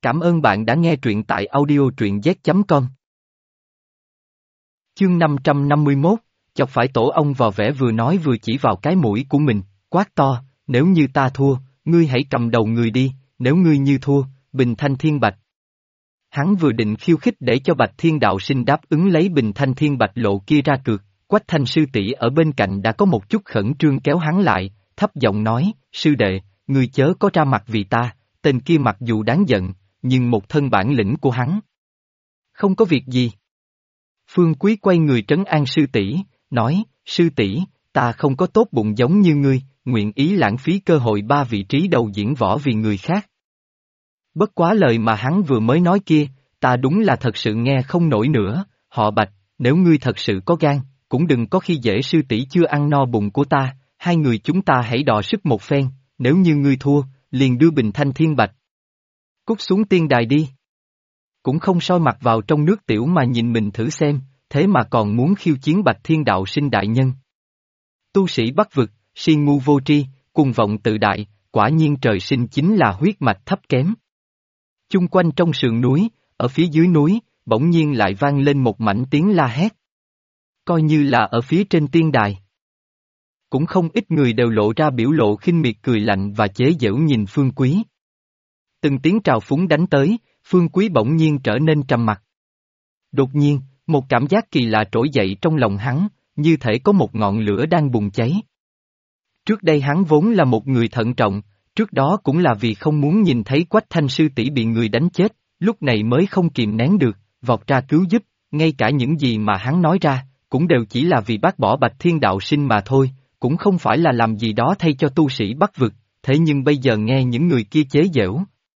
Cảm ơn bạn đã nghe truyện tại audio truyện z.com. Chương 551, chọc phải tổ ong vò vẽ vừa nói vừa chỉ vào cái mũi của mình, quát to, nếu như ta thua, ngươi hãy cầm đầu người đi, nếu ngươi như thua, bình thanh thiên bạch. Hắn vừa định khiêu khích để cho Bạch Thiên Đạo Sinh đáp ứng lấy bình thanh thiên bạch lộ kia ra cược, Quách Thanh sư tỷ ở bên cạnh đã có một chút khẩn trương kéo hắn lại, thấp giọng nói, sư đệ, ngươi chớ có ra mặt vì ta, tên kia mặc dù đáng giận, nhưng một thân bản lĩnh của hắn. Không có việc gì. Phương Quý quay người trấn an sư tỷ, nói, sư tỷ, ta không có tốt bụng giống như ngươi, nguyện ý lãng phí cơ hội 3 vị trí đầu diễn võ vì người khác. Bất quá lời mà hắn vừa mới nói kia, ta đúng là thật sự nghe không nổi nữa, họ Bạch, nếu ngươi thật sự có gan, cũng đừng có khi dễ sư tỷ chưa ăn no bụng của ta, hai người chúng ta hãy đọ sức một phen, nếu như ngươi thua, liền đưa bình thanh thiên bạch. Cút xuống tiên đài đi. Cũng không soi mặt vào trong nước tiểu mà nhìn mình thử xem, thế mà còn muốn khiêu chiến Bạch Thiên Đạo Sinh đại nhân. Tu sĩ Bắc vực, si ngu vô tri, cuồng vọng tự đại, quả nhiên trời sinh chính là huyết mạch thấp kém. Chung quanh trong sườn núi, ở phía dưới núi, bỗng nhiên lại vang lên một mảnh tiếng la hét. Coi như là ở phía trên tiên đài. Cũng không ít người đều lộ ra biểu lộ khinh miệt cười lạnh và chế giễu nhìn Phương Quý. Từng tiếng trào phúng đánh tới, Phương Quý bỗng nhiên trở nên trầm mặc. Đột nhiên, một cảm giác kỳ lạ trỗi dậy trong lòng hắn, như thể có một ngọn lửa đang bùng cháy. Trước đây hắn vốn là một người thận trọng, trước đó cũng là vì không muốn nhìn thấy Quách Thanh sư tỷ bị người đánh chết, lúc này mới không kìm nén được, vọt ra cứu giúp, ngay cả những gì mà hắn nói ra, cũng đều chỉ là vì bác bỏ Bạch Thiên Đạo Sinh mà thôi, cũng không phải là làm gì đó thay cho tu sĩ Bắc vực, thế nhưng bây giờ nghe những người kia chế giễu.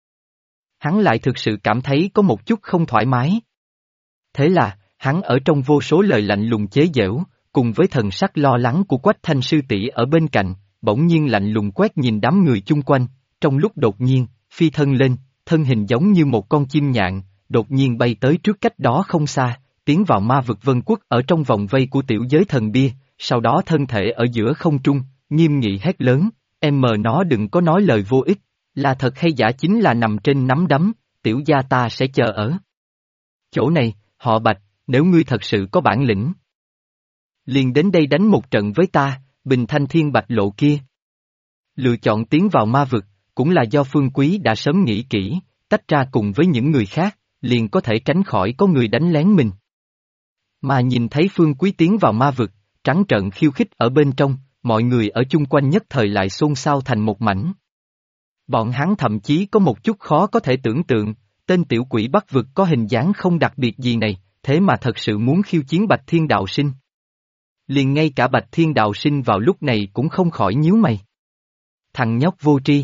Hắn lại thực sự cảm thấy có một chút không thoải mái. Thế là, hắn ở trong vô số lời lạnh lùng chế giễu, cùng với thần sắc lo lắng của Quách Thanh sư tỷ ở bên cạnh, bỗng nhiên lạnh lùng quét nhìn đám người chung quanh, trong lúc đột nhiên, phi thân lên, thân hình giống như một con chim nhạn, đột nhiên bay tới trước cách đó không xa, tiến vào ma vực Vân Quốc ở trong vòng vây của tiểu giới thần bia, sau đó thân thể ở giữa không trung, nghiêm nghị hét lớn, em mờ nó đừng có nói lời vô ích, là thật hay giả chính là nằm trên nắm đấm, tiểu gia ta sẽ chờ ở chỗ này, họ Bạch, nếu ngươi thật sự có bản lĩnh. Liền đến đây đánh một trận với ta, bình thanh thiên bạch lộ kia. Lựa chọn tiến vào ma vực, cũng là do Phương Quý đã sớm nghĩ kỹ, tách ra cùng với những người khác, liền có thể tránh khỏi có người đánh lén mình. Mà nhìn thấy Phương Quý tiến vào ma vực, trắng trợn khiêu khích ở bên trong, mọi người ở chung quanh nhất thời lại xôn xao thành một mảnh. Bọn hắn thậm chí có một chút khó có thể tưởng tượng, tên tiểu quỷ Bắc vực có hình dáng không đặc biệt gì này, thế mà thật sự muốn khiêu chiến Bạch Thiên Đạo Sinh. Liền ngay cả Bạch Thiên Đạo Sinh vào lúc này cũng không khỏi nhíu mày. Thằng nhóc vô tri.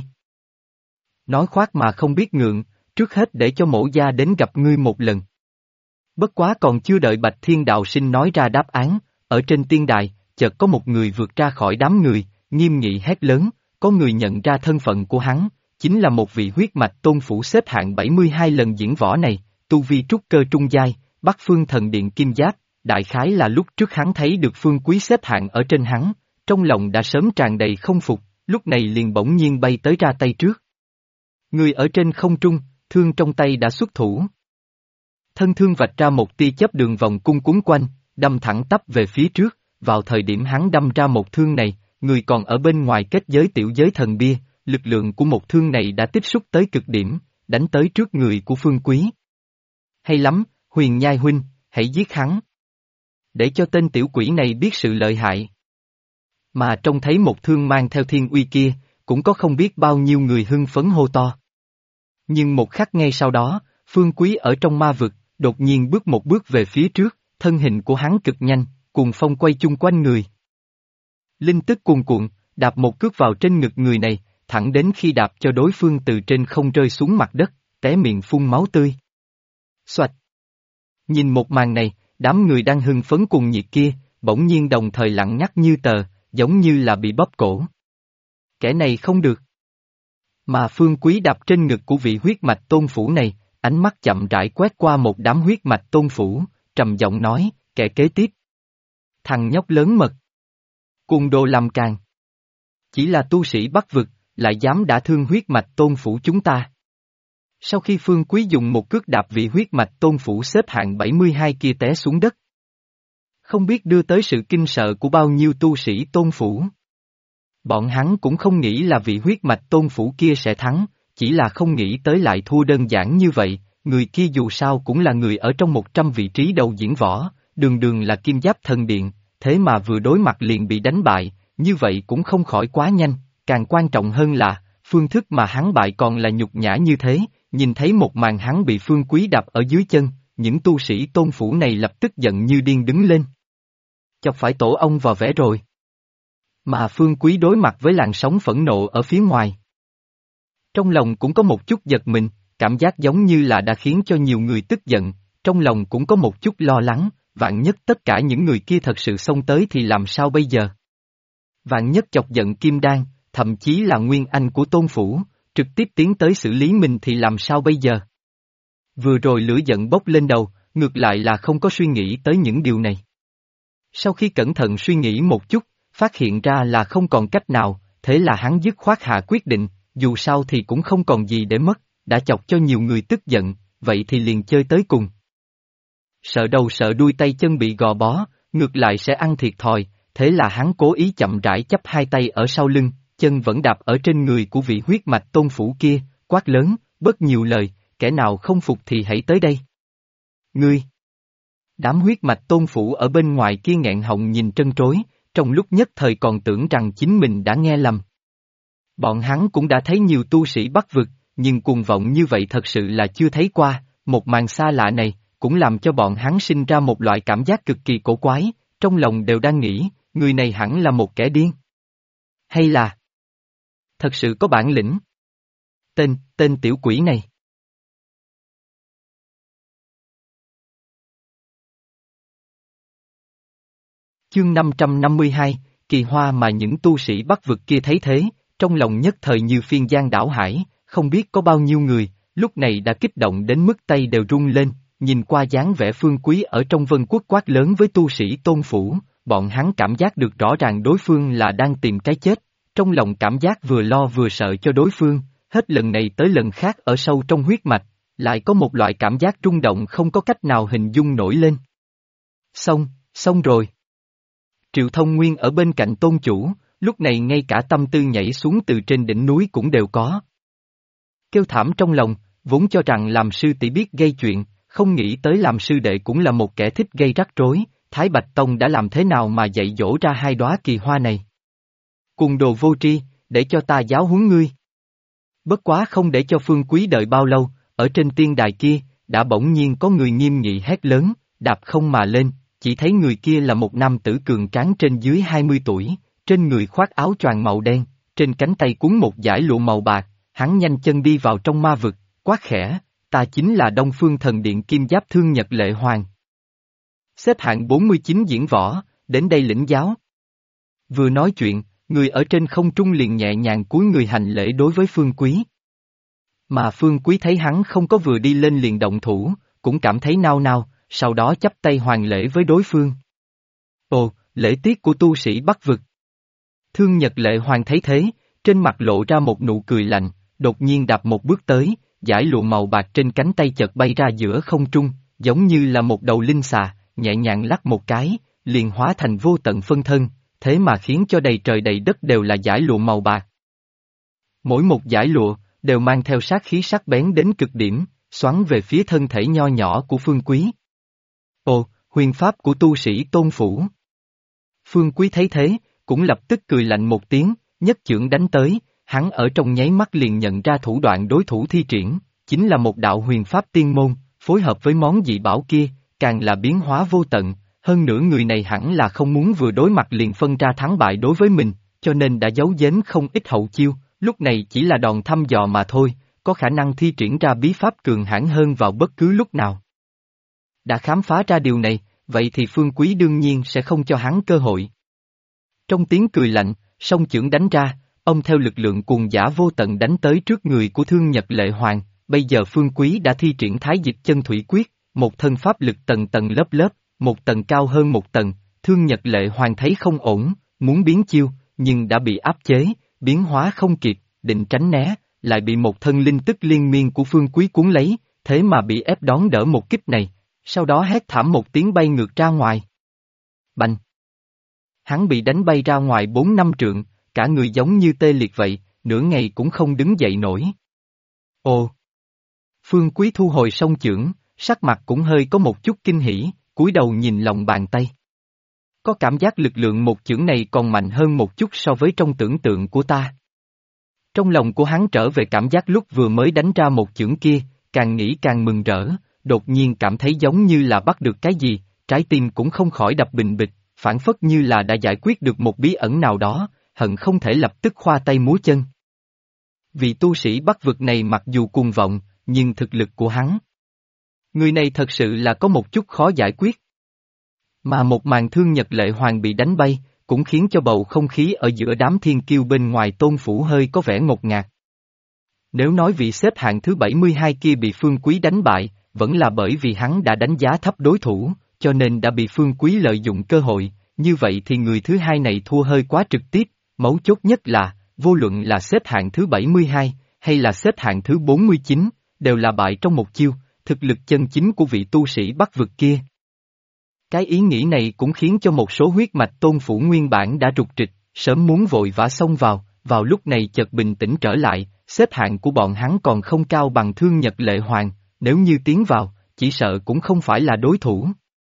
Nói khoác mà không biết ngượng, trước hết để cho mổ gia đến gặp ngươi một lần. Bất quá còn chưa đợi Bạch Thiên Đạo Sinh nói ra đáp án, ở trên tiên đài, chợt có một người vượt ra khỏi đám người, nghiêm nghị hét lớn, có người nhận ra thân phận của hắn, chính là một vị huyết mạch tôn phủ xếp hạng 72 lần diễn võ này, tu vi trúc cơ trung giai, Bắc Phương Thần Điện Kim Giáp, đại khái là lúc trước hắn thấy được Phương Quý xếp hạng ở trên hắn, trong lòng đã sớm tràn đầy không phục, lúc này liền bỗng nhiên bay tới ra tay trước. Người ở trên không trung, thương trong tay đã xuất thủ. Thân thương vạch ra một tia chớp đường vòng cung cuốn quanh, đâm thẳng tắp về phía trước, vào thời điểm hắn đâm ra một thương này, người còn ở bên ngoài kết giới tiểu giới thần bia, lực lượng của một thương này đã tích xúc tới cực điểm, đánh tới trước người của Phương Quý. Hay lắm, Huyền Nhai huynh, hãy giết hắn. Để cho tên tiểu quỷ này biết sự lợi hại. Mà trông thấy một thương mang theo thiên uy kia, cũng có không biết bao nhiêu người hưng phấn hô to. Nhưng một khắc ngay sau đó, Phương Quý ở trong ma vực, đột nhiên bước một bước về phía trước, thân hình của hắn cực nhanh, cuồng phong quay chung quanh người. Linh tức cuồn cuộn, đạp một cước vào trên ngực người này, thẳng đến khi đạp cho đối phương từ trên không rơi xuống mặt đất, té miệng phun máu tươi. Xoạch! Nhìn một màn này, đám người đang hưng phấn cuồng nhiệt kia, bỗng nhiên đồng thời lặng ngắt như tờ, giống như là bị bóp cổ. Kẻ này không được. Mà Phương Quý đạp trên ngực của vị huyết mạch tôn phủ này, ánh mắt chậm rãi quét qua một đám huyết mạch tôn phủ, trầm giọng nói, kẻ kế tiếp. Thằng nhóc lớn mật. Cuồng đồ làm càng. Chỉ là tu sĩ Bắc vực, lại dám đả thương huyết mạch tôn phủ chúng ta. Sau khi Phương Quý dùng một cước đạp vị huyết mạch tôn phủ xếp hạng 72 kia té xuống đất. Không biết đưa tới sự kinh sợ của bao nhiêu tu sĩ tôn phủ. Bọn hắn cũng không nghĩ là vị huyết mạch tôn phủ kia sẽ thắng, chỉ là không nghĩ tới lại thua đơn giản như vậy, người kia dù sao cũng là người ở trong 100 vị trí đầu diễn võ, đường đường là kim giáp thần điện, thế mà vừa đối mặt liền bị đánh bại, như vậy cũng không khỏi quá nhanh, càng quan trọng hơn là, phương thức mà hắn bại còn là nhục nhã như thế, nhìn thấy một màn hắn bị Phương Quý đạp ở dưới chân, những tu sĩ tôn phủ này lập tức giận như điên đứng lên. Chọc phải tổ ông vào vẽ rồi. Mà Phương Quý đối mặt với làn sóng phẫn nộ ở phía ngoài. Trong lòng cũng có một chút giật mình, cảm giác giống như là đã khiến cho nhiều người tức giận, trong lòng cũng có một chút lo lắng, vạn nhất tất cả những người kia thật sự xông tới thì làm sao bây giờ? Vạn nhất chọc giận Kim Đan, thậm chí là Nguyên Anh của Tôn Phủ, trực tiếp tiến tới xử lý mình thì làm sao bây giờ? Vừa rồi lửa giận bốc lên đầu, ngược lại là không có suy nghĩ tới những điều này. Sau khi cẩn thận suy nghĩ một chút, phát hiện ra là không còn cách nào, thế là hắn dứt khoát hạ quyết định, dù sao thì cũng không còn gì để mất, đã chọc cho nhiều người tức giận, vậy thì liền chơi tới cùng. Sợ đầu sợ đuôi tay chân bị gò bó, ngược lại sẽ ăn thiệt thòi, thế là hắn cố ý chậm rãi chắp hai tay ở sau lưng, chân vẫn đạp ở trên người của vị huyết mạch tôn phủ kia, quát lớn, bớt nhiều lời, kẻ nào không phục thì hãy tới đây. Ngươi! Đám huyết mạch tôn phủ ở bên ngoài kia nghẹn họng nhìn trân trối, trong lúc nhất thời còn tưởng rằng chính mình đã nghe lầm. Bọn hắn cũng đã thấy nhiều tu sĩ Bắc vực, nhưng cuồng vọng như vậy thật sự là chưa thấy qua, một màn xa lạ này, cũng làm cho bọn hắn sinh ra một loại cảm giác cực kỳ cổ quái, trong lòng đều đang nghĩ, người này hẳn là một kẻ điên. Hay là thật sự có bản lĩnh. Tên tiểu quỷ này. Chương 552, kỳ hoa mà những tu sĩ Bắc vực kia thấy thế, trong lòng nhất thời như phiên giang đảo hải, không biết có bao nhiêu người, lúc này đã kích động đến mức tay đều run lên, nhìn qua dáng vẻ Phương Quý ở trong Vân Quốc quát lớn với tu sĩ Tôn Phủ, bọn hắn cảm giác được rõ ràng đối phương là đang tìm cái chết, trong lòng cảm giác vừa lo vừa sợ cho đối phương, hết lần này tới lần khác ở sâu trong huyết mạch, lại có một loại cảm giác rung động không có cách nào hình dung nổi lên. Xong rồi. Triệu Thông Nguyên ở bên cạnh tôn chủ, lúc này ngay cả tâm tư nhảy xuống từ trên đỉnh núi cũng đều có. Kêu thảm trong lòng, vốn cho rằng làm sư tỷ biết gây chuyện, không nghĩ tới làm sư đệ cũng là một kẻ thích gây rắc rối, Thái Bạch Tông đã làm thế nào mà dạy dỗ ra hai đóa kỳ hoa này. Cùng đồ vô tri, để cho ta giáo huấn ngươi. Bất quá không để cho Phương Quý đợi bao lâu, ở trên tiên đài kia, đã bỗng nhiên có người nghiêm nghị hét lớn, đạp không mà lên, chỉ thấy người kia là một nam tử cường tráng trên dưới 20 tuổi, trên người khoác áo choàng màu đen, trên cánh tay cuốn một dải lụa màu bạc, hắn nhanh chân đi vào trong ma vực, quát khẽ, ta chính là Đông Phương Thần Điện Kim Giáp Thương Nhật Lệ Hoàng. Xếp hạng 49 diễn võ, đến đây lĩnh giáo. Vừa nói chuyện, người ở trên không trung liền nhẹ nhàng cúi người hành lễ đối với Phương Quý. Mà Phương Quý thấy hắn không có vừa đi lên liền động thủ, cũng cảm thấy nao nao, sau đó chắp tay hoàn lễ với đối phương. Ồ, lễ tiết của tu sĩ Bắc vực. Thương Nhật Lệ Hoàng thấy thế, trên mặt lộ ra một nụ cười lạnh, đột nhiên đạp một bước tới, dải lụa màu bạc trên cánh tay chợt bay ra giữa không trung, giống như là một đầu linh xà, nhẹ nhàng lắc một cái, liền hóa thành vô tận phân thân, thế mà khiến cho đầy trời đầy đất đều là dải lụa màu bạc. Mỗi một dải lụa, đều mang theo sát khí sắc bén đến cực điểm, xoắn về phía thân thể nho nhỏ của Phương Quý. Ồ, huyền pháp của tu sĩ Tôn Phủ. Phương Quý thấy thế, cũng lập tức cười lạnh một tiếng, nhất chưởng đánh tới, hắn ở trong nháy mắt liền nhận ra thủ đoạn đối thủ thi triển, chính là một đạo huyền pháp tiên môn, phối hợp với món dị bảo kia, càng là biến hóa vô tận, hơn nữa người này hẳn là không muốn vừa đối mặt liền phân ra thắng bại đối với mình, cho nên đã giấu giếm không ít hậu chiêu, lúc này chỉ là đòn thăm dò mà thôi, có khả năng thi triển ra bí pháp cường hãn hơn vào bất cứ lúc nào. Đã khám phá ra điều này, vậy thì Phương Quý đương nhiên sẽ không cho hắn cơ hội. Trong tiếng cười lạnh, song chưởng đánh ra, ông theo lực lượng cuồng dã vô tận đánh tới trước người của Thương Nhật Lệ Hoàng, bây giờ Phương Quý đã thi triển Thái Dịch Chân Thủy Quyết, một thân pháp lực tầng tầng lớp lớp, một tầng cao hơn một tầng, Thương Nhật Lệ Hoàng thấy không ổn, muốn biến chiêu, nhưng đã bị áp chế, biến hóa không kịp, định tránh né, lại bị một thân linh tức liên miên của Phương Quý cuốn lấy, thế mà bị ép đón đỡ một kích này, sau đó hét thảm một tiếng bay ngược ra ngoài. Bành! Hắn bị đánh bay ra ngoài 4-5 trượng, cả người giống như tê liệt vậy, nửa ngày cũng không đứng dậy nổi. Ồ! Phương Quý thu hồi song chưởng, sắc mặt cũng hơi có một chút kinh hỉ, cúi đầu nhìn lòng bàn tay. Có cảm giác lực lượng một chưởng này còn mạnh hơn một chút so với trong tưởng tượng của ta. Trong lòng của hắn trở về cảm giác lúc vừa mới đánh ra một chưởng kia, càng nghĩ càng mừng rỡ, đột nhiên cảm thấy giống như là bắt được cái gì, trái tim cũng không khỏi đập bình bịch, phản phất như là đã giải quyết được một bí ẩn nào đó, hận không thể lập tức khoa tay múa chân. Vị tu sĩ Bắc vực này mặc dù cuồng vọng, nhưng thực lực của hắn, người này thật sự là có một chút khó giải quyết. Mà một màn thương Nhật Lệ Hoàng bị đánh bay, cũng khiến cho bầu không khí ở giữa đám thiên kiêu bên ngoài Tôn phủ hơi có vẻ ngột ngạt. Nếu nói vị xếp hạng thứ 72 kia bị Phương Quý đánh bại, vẫn là bởi vì hắn đã đánh giá thấp đối thủ, cho nên đã bị Phương Quý lợi dụng cơ hội, như vậy thì người thứ hai này thua hơi quá trực tiếp, mấu chốt nhất là, vô luận là xếp hạng thứ 72, hay là xếp hạng thứ 49, đều là bại trong một chiêu, thực lực chân chính của vị tu sĩ Bắc vực kia. Cái ý nghĩ này cũng khiến cho một số huyết mạch Tôn phủ nguyên bản đã rục rịch, sớm muốn vội vã xông vào lúc này chợt bình tĩnh trở lại, xếp hạng của bọn hắn còn không cao bằng Thương Nhật Lệ Hoàng, nếu như tiến vào, chỉ sợ cũng không phải là đối thủ.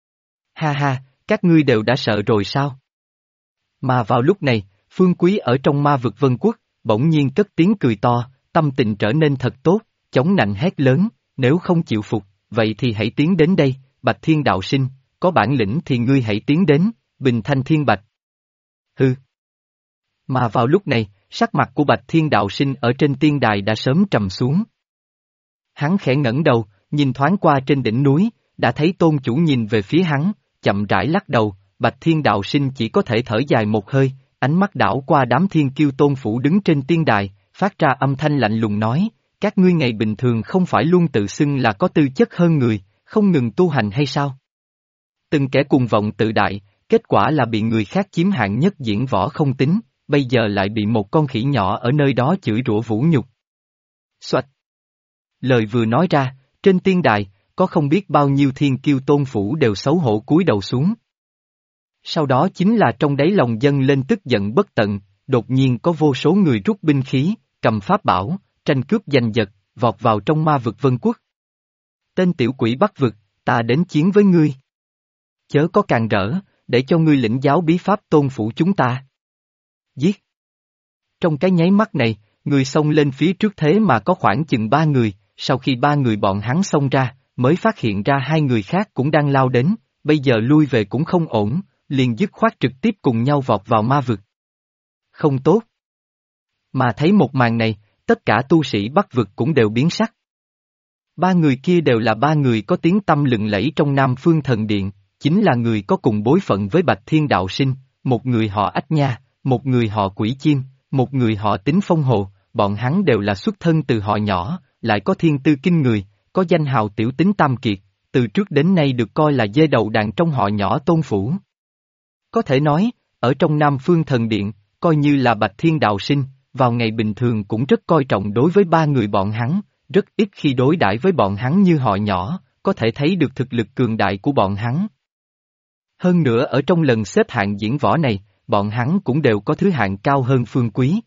Ha ha, các ngươi đều đã sợ rồi sao? Mà vào lúc này, Phương Quý ở trong ma vực Vân Quốc, bỗng nhiên cất tiếng cười to, tâm tình trở nên thật tốt, chống nạnh hét lớn, nếu không chịu phục, vậy thì hãy tiến đến đây, Bạch Thiên đạo sinh, có bản lĩnh thì ngươi hãy tiến đến, Bình Thanh Thiên Bạch. Hừ. Mà vào lúc này, sắc mặt của Bạch Thiên đạo sinh ở trên tiên đài đã sớm trầm xuống. Hắn khẽ ngẩng đầu, nhìn thoáng qua trên đỉnh núi, đã thấy Tôn chủ nhìn về phía hắn, chậm rãi lắc đầu, Bạch Thiên đạo sinh chỉ có thể thở dài một hơi, ánh mắt đảo qua đám thiên kiêu Tôn phủ đứng trên tiên đài, phát ra âm thanh lạnh lùng nói, các ngươi ngày bình thường không phải luôn tự xưng là có tư chất hơn người, không ngừng tu hành hay sao? Từng kẻ cuồng vọng tự đại, kết quả là bị người khác chiếm hạng nhất diễn võ không tính, bây giờ lại bị một con khỉ nhỏ ở nơi đó chửi rủa vũ nhục. Xoạch! Lời vừa nói ra, trên tiên đài, có không biết bao nhiêu thiên kiêu Tôn phủ đều xấu hổ cúi đầu xuống. Sau đó chính là trong đáy lòng dâng lên tức giận bất tận, đột nhiên có vô số người rút binh khí, cầm pháp bảo, tranh cướp giành giật, vọt vào trong ma vực Vân Quốc. Tên tiểu quỷ Bắc vực, ta đến chiến với ngươi. Chớ có càng rỡ, để cho ngươi lĩnh giáo bí pháp Tôn phủ chúng ta. Giết! Trong cái nháy mắt này, người xông lên phía trước thế mà có khoảng chừng 3 người, sau khi 3 người bọn hắn xông ra, mới phát hiện ra 2 người khác cũng đang lao đến, bây giờ lui về cũng không ổn, liền dứt khoát trực tiếp cùng nhau vọt vào ma vực. Không tốt! Mà thấy một màn này, tất cả tu sĩ Bắc vực cũng đều biến sắc. 3 người kia đều là 3 người có tiếng tăm lừng lẫy trong Nam Phương Thần Điện, chính là người có cùng bối phận với Bạch Thiên đạo sinh, một người họ Ách Nha, một người họ Quỷ Chim, một người họ Tính Phong Hồ, bọn hắn đều là xuất thân từ họ nhỏ, lại có thiên tư kinh người, có danh hào tiểu tính tam kiệt, từ trước đến nay được coi là dê đầu đàn trong họ nhỏ Tôn phủ. Có thể nói, ở trong Nam Phương Thần Điện, coi như là Bạch Thiên đạo sinh, vào ngày bình thường cũng rất coi trọng đối với 3 người bọn hắn, rất ít khi đối đãi với bọn hắn như họ nhỏ, có thể thấy được thực lực cường đại của bọn hắn. Hơn nữa ở trong lần xếp hạng diễn võ này, bọn hắn cũng đều có thứ hạng cao hơn Phương Quý.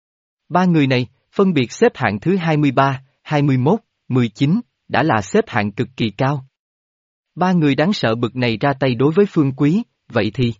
3 người này, phân biệt xếp hạng thứ 23, 21, 19, đã là xếp hạng cực kỳ cao. 3 người đáng sợ bực này ra tay đối với Phương Quý, vậy thì...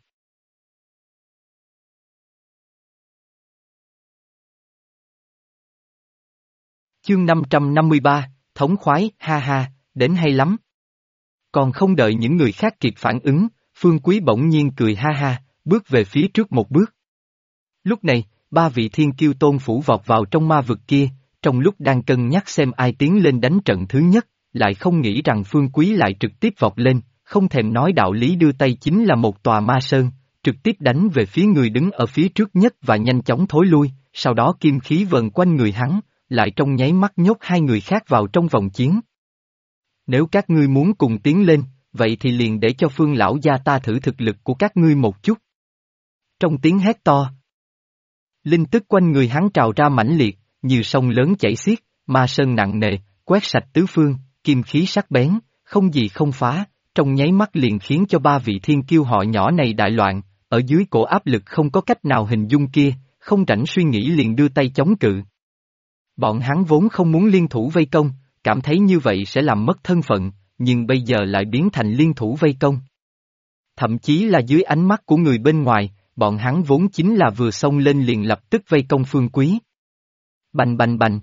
Chương 553, thống khoái, ha ha, đến hay lắm. Còn không đợi những người khác kịp phản ứng, Phương Quý bỗng nhiên cười ha ha, bước về phía trước một bước. Lúc này, 3 vị thiên kiêu Tôn phủ vọt vào trong ma vực kia, trong lúc đang cân nhắc xem ai tiến lên đánh trận thứ nhất, lại không nghĩ rằng Phương Quý lại trực tiếp vọt lên, không thèm nói đạo lý đưa tay chính là một tòa ma sơn, trực tiếp đánh về phía người đứng ở phía trước nhất và nhanh chóng thối lui, sau đó kim khí vần quanh người hắn, lại trong nháy mắt nhốt 2 người khác vào trong vòng chiến. Nếu các ngươi muốn cùng tiến lên, vậy thì liền để cho Phương lão gia ta thử thực lực của các ngươi một chút. Trong tiếng hét to, linh tức quanh người hắn trào ra mãnh liệt, như sông lớn chảy xiết, ma sơn nặng nề, quét sạch tứ phương, kim khí sắc bén, không gì không phá, trong nháy mắt liền khiến cho ba vị thiên kiêu họ nhỏ này đại loạn, ở dưới cổ áp lực không có cách nào hình dung kia, không rảnh suy nghĩ liền đưa tay chống cự. Bọn hắn vốn không muốn liên thủ vây công, cảm thấy như vậy sẽ làm mất thân phận, nhưng bây giờ lại biến thành liên thủ vây công. Thậm chí là dưới ánh mắt của người bên ngoài, bọn hắn vốn chính là vừa xông lên liền lập tức vây công Phương Quý. Bành bành bành.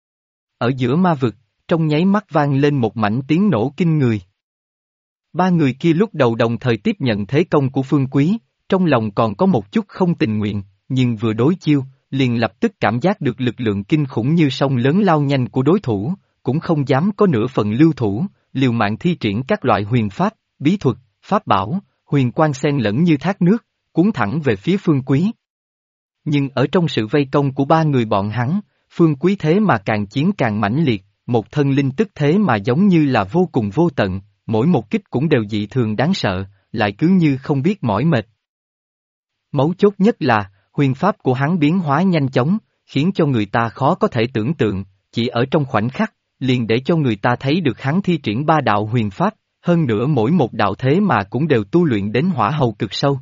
Ở giữa ma vực, trong nháy mắt vang lên một mảnh tiếng nổ kinh người. Ba người kia lúc đầu đồng thời tiếp nhận thế công của Phương Quý, trong lòng còn có một chút không tình nguyện, nhưng vừa đối chiêu, liền lập tức cảm giác được lực lượng kinh khủng như sông lớn lao nhanh của đối thủ, cũng không dám có nửa phần lưu thủ, liều mạng thi triển các loại huyền pháp, bí thuật, pháp bảo, huyền quang xen lẫn như thác nước, cuốn thẳng về phía Phương Quý. Nhưng ở trong sự vây công của ba người bọn hắn, Phương Quý thế mà càng chiến càng mãnh liệt, một thân linh tức thế mà giống như là vô cùng vô tận, mỗi một kích cũng đều dị thường đáng sợ, lại cứ như không biết mỏi mệt. Mấu chốt nhất là, huyền pháp của hắn biến hóa nhanh chóng, khiến cho người ta khó có thể tưởng tượng, chỉ ở trong khoảnh khắc, liền để cho người ta thấy được hắn thi triển ba đạo huyền pháp, hơn nữa mỗi một đạo thế mà cũng đều tu luyện đến hỏa hầu cực sâu.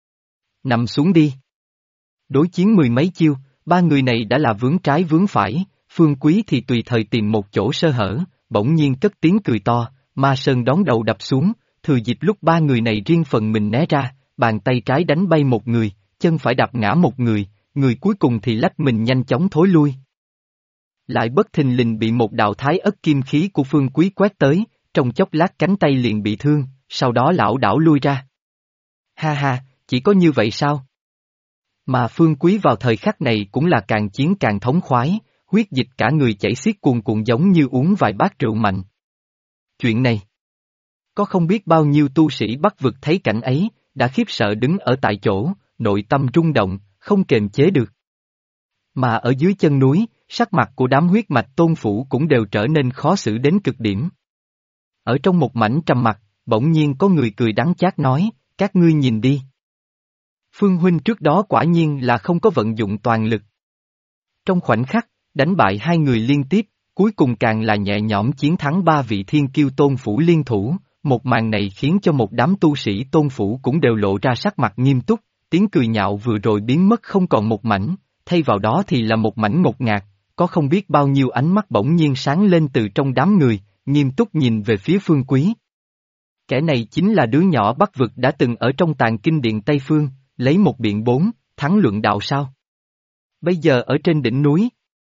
Nằm xuống đi. Đối chiến mười mấy chiêu, ba người này đã là vướng trái vướng phải, Phương Quý thì tùy thời tìm một chỗ sơ hở, bỗng nhiên cất tiếng cười to, ma sơn đón đầu đập xuống, thừa dịp lúc ba người này riêng phần mình né ra, bàn tay trái đánh bay một người, chân phải đạp ngã một người, người cuối cùng thì lách mình nhanh chóng thối lui. Lại bất thình lình bị một đạo thái ất kim khí của Phương Quý quét tới, trong chốc lát cánh tay liền bị thương, sau đó lảo đảo lui ra. Ha ha, chỉ có như vậy sao? Mà Phương Quý vào thời khắc này cũng là càng chiến càng thống khoái, huyết dịch cả người chảy xiết cuồn cuộn giống như uống vài bát rượu mạnh. Chuyện này, có không biết bao nhiêu tu sĩ Bắc vực thấy cảnh ấy, đã khiếp sợ đứng ở tại chỗ, nội tâm rung động, không kềm chế được. Mà ở dưới chân núi, sắc mặt của đám huyết mạch tôn phủ cũng đều trở nên khó xử đến cực điểm. Ở trong một mảnh trầm mặc, bỗng nhiên có người cười đắng chát nói, các ngươi nhìn đi. Phương huynh trước đó quả nhiên là không có vận dụng toàn lực. Trong khoảnh khắc, đánh bại hai người liên tiếp, cuối cùng càng là nhẹ nhõm chiến thắng ba vị thiên kiêu tôn phủ liên thủ, một màn này khiến cho một đám tu sĩ tôn phủ cũng đều lộ ra sắc mặt nghiêm túc, tiếng cười nhạo vừa rồi biến mất không còn một mảnh, thay vào đó thì là một mảnh ngột ngạt, có không biết bao nhiêu ánh mắt bỗng nhiên sáng lên từ trong đám người, nghiêm túc nhìn về phía Phương Quý. Kẻ này chính là đứa nhỏ Bắc vực đã từng ở trong tàng kinh điện Tây Phương, lấy một biện bốn, thắng luận đạo sao. Bây giờ ở trên đỉnh núi.